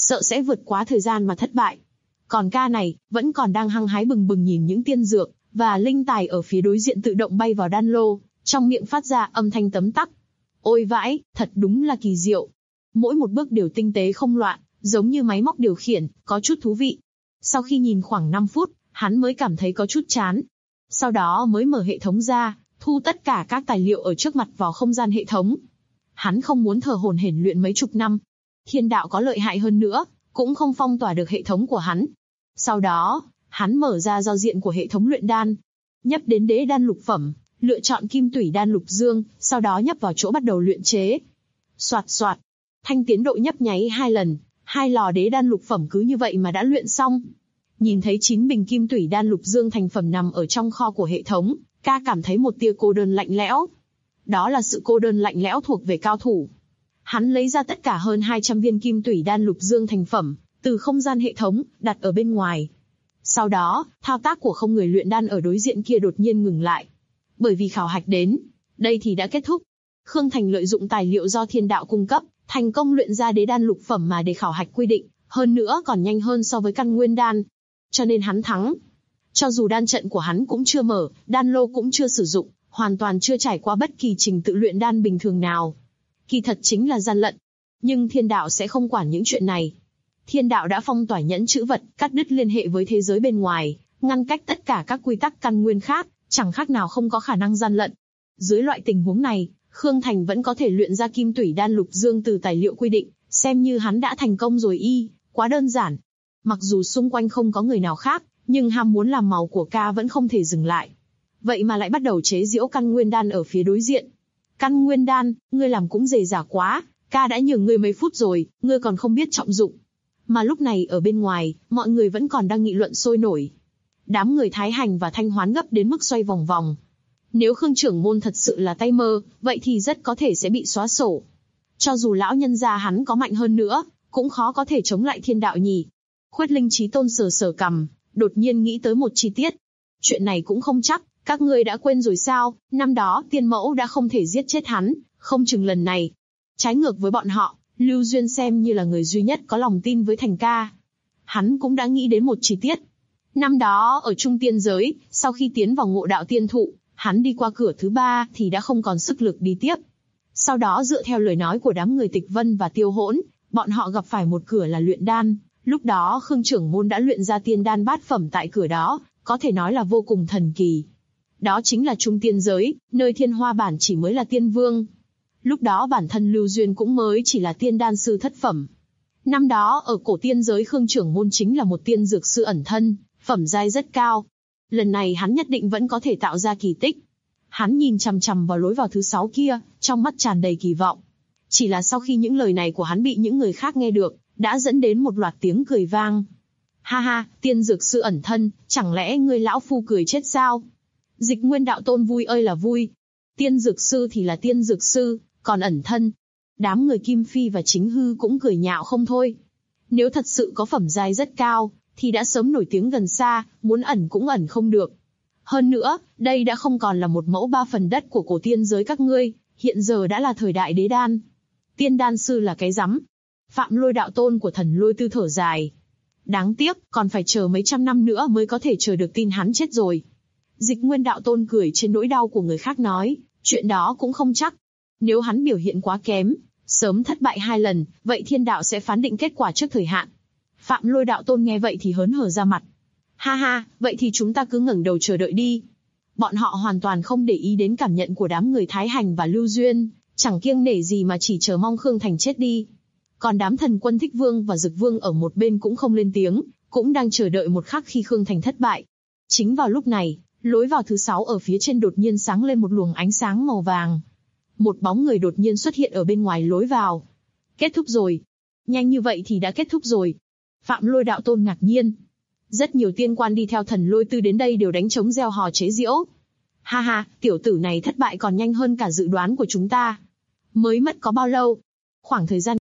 sợ sẽ vượt quá thời gian mà thất bại. Còn ca này, vẫn còn đang hăng hái bừng bừng nhìn những tiên dược và linh tài ở phía đối diện tự động bay vào đan lô, trong miệng phát ra âm thanh tấm tắc. Ôi vãi, thật đúng là kỳ diệu. Mỗi một bước đều tinh tế không loạn, giống như máy móc điều khiển, có chút thú vị. Sau khi nhìn khoảng 5 phút, hắn mới cảm thấy có chút chán. Sau đó mới mở hệ thống ra, thu tất cả các tài liệu ở trước mặt vào không gian hệ thống. Hắn không muốn thở hổn hển luyện mấy chục năm. Thiên đạo có lợi hại hơn nữa, cũng không phong tỏa được hệ thống của hắn. Sau đó, hắn mở ra giao diện của hệ thống luyện đan. Nhấp đến đế đan lục phẩm, lựa chọn kim tủy đan lục dương, sau đó nhấp vào chỗ bắt đầu luyện chế. Soạt soạt, thanh tiến độ nhấp nháy 2 lần, 2 lò đế đan lục phẩm cứ như vậy mà đã luyện xong. Nhìn thấy 9 bình kim tủy đan lục dương thành phẩm nằm ở trong kho của hệ thống, ca cảm thấy một tia cô đơn lạnh lẽo. Đó là sự cô đơn lạnh lẽo thuộc về cao thủ. Hắn lấy ra tất cả hơn 200 viên kim tủy đan lục dương thành phẩm, từ không gian hệ thống, đặt ở bên ngoài. Sau đó, thao tác của không người luyện đan ở đối diện kia đột nhiên ngừng lại. Bởi vì khảo hạch đến, đây thì đã kết thúc. Khương Thành lợi dụng tài liệu do thiên đạo cung cấp, thành công luyện ra đế đan lục phẩm mà để khảo hạch quy định, hơn nữa còn nhanh hơn so với căn nguyên đan. Cho nên hắn thắng. Cho dù đan trận của hắn cũng chưa mở, đan lô cũng chưa sử dụng, hoàn toàn chưa trải qua bất kỳ trình tự luyện đan bình thường nào. Kỳ thật chính là gian lận. Nhưng thiên đạo sẽ không quản những chuyện này. Thiên đạo đã phong tỏa nhẫn chữ vật, cắt đứt liên hệ với thế giới bên ngoài, ngăn cách tất cả các quy tắc căn nguyên khác, chẳng khác nào không có khả năng gian lận. Dưới loại tình huống này, Khương Thành vẫn có thể luyện ra kim tủy đan lục dương từ tài liệu quy định, xem như hắn đã thành công rồi quá đơn giản. Mặc dù xung quanh không có người nào khác, nhưng ham muốn làm màu của ca vẫn không thể dừng lại. Vậy mà lại bắt đầu chế giễu căn nguyên đan ở phía đối diện. Căn nguyên đan, ngươi làm cũng dề dả quá, ca đã nhường ngươi mấy phút rồi, ngươi còn không biết trọng dụng. Mà lúc này ở bên ngoài, mọi người vẫn còn đang nghị luận sôi nổi. Đám người Thái Hành và Thanh Hoán gấp đến mức xoay vòng vòng. Nếu Khương trưởng môn thật sự là tay mơ, vậy thì rất có thể sẽ bị xóa sổ. Cho dù lão nhân gia hắn có mạnh hơn nữa, cũng khó có thể chống lại thiên đạo nhỉ. Khuyết Linh Chí Tôn sờ sờ cằm, đột nhiên nghĩ tới một chi tiết. Chuyện này cũng không chắc, các ngươi đã quên rồi sao, năm đó tiên mẫu đã không thể giết chết hắn, không chừng lần này. Trái ngược với bọn họ, Lưu Duyên xem như là người duy nhất có lòng tin với Thành ca. Hắn cũng đã nghĩ đến một chi tiết. Năm đó ở Trung Tiên Giới, sau khi tiến vào Ngộ Đạo Tiên Thụ, hắn đi qua cửa thứ 3 thì đã không còn sức lực đi tiếp. Sau đó dựa theo lời nói của đám người Tịch Vân và Tiêu Hỗn, bọn họ gặp phải một cửa là luyện đan. Lúc đó Khương trưởng môn đã luyện ra tiên đan bát phẩm tại cửa đó, có thể nói là vô cùng thần kỳ. Đó chính là Trung Tiên Giới, nơi Thiên Hoa Bản chỉ mới là tiên vương. Lúc đó bản thân Lưu Duyên cũng mới chỉ là tiên đan sư thất phẩm. Năm đó ở cổ tiên giới Khương trưởng môn chính là một tiên dược sư ẩn thân, phẩm giai rất cao. Lần này hắn nhất định vẫn có thể tạo ra kỳ tích. Hắn nhìn chằm chằm vào lối vào thứ 6 kia, trong mắt tràn đầy kỳ vọng. Chỉ là sau khi những lời này của hắn bị những người khác nghe được, đã dẫn đến một loạt tiếng cười vang. Ha ha, tiên dược sư ẩn thân, chẳng lẽ ngươi lão phu cười chết sao? Dịch Nguyên đạo tôn vui ơi là vui. Tiên dược sư thì là tiên dược sư, còn ẩn thân. Đám người Kim Phi và Chính Hư cũng cười nhạo không thôi. Nếu thật sự có phẩm giai rất cao, thì đã sớm nổi tiếng gần xa, muốn ẩn cũng ẩn không được. Hơn nữa, đây đã không còn là một mẫu 3 phần đất của cổ tiên giới các ngươi, hiện giờ đã là thời đại đế đan. Tiên đan sư là cái rắm. Phạm Lôi đạo tôn của Thần Lôi Tư thở dài. Đáng tiếc, còn phải chờ mấy trăm năm nữa mới có thể chờ được tin hắn chết rồi. Dịch Nguyên đạo tôn cười trên nỗi đau của người khác nói, chuyện đó cũng không chắc. Nếu hắn biểu hiện quá kém, sớm thất bại 2 lần, vậy thiên đạo sẽ phán định kết quả trước thời hạn. Phạm Lôi đạo tôn nghe vậy thì hớn hở ra mặt. Ha ha, vậy thì chúng ta cứ ngẩng đầu chờ đợi đi. Bọn họ hoàn toàn không để ý đến cảm nhận của đám người Thái Hành và Lưu Duyên, chẳng kiêng nể gì mà chỉ chờ mong Khương Thành chết đi. Còn đám thần quân Thích Vương và Dực Vương ở một bên cũng không lên tiếng, cũng đang chờ đợi một khắc khi Khương Thành thất bại. Chính vào lúc này, lối vào thứ 6 ở phía trên đột nhiên sáng lên một luồng ánh sáng màu vàng. Một bóng người đột nhiên xuất hiện ở bên ngoài lối vào. Kết thúc rồi. Nhanh như vậy thì đã kết thúc rồi. Phạm Lôi đạo tôn ngạc nhiên. Rất nhiều tiên quan đi theo Thần Lôi Tư đến đây đều đánh trống reo hò chế giễu. Ha ha, tiểu tử này thất bại còn nhanh hơn cả dự đoán của chúng ta. Mới mất có bao lâu? Khoảng thời gian.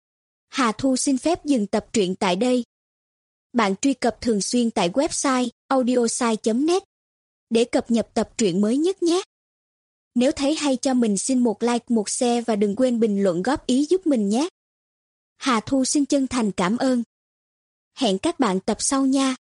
Hà Thu xin phép dừng tập truyện tại đây. Bạn truy cập thường xuyên tại website audiosai.net để cập nhật tập truyện mới nhất nhé. Nếu thấy hay cho mình xin một like, một share và đừng quên bình luận góp ý giúp mình nhé. Hà Thu xin chân thành cảm ơn. Hẹn các bạn tập sau nha.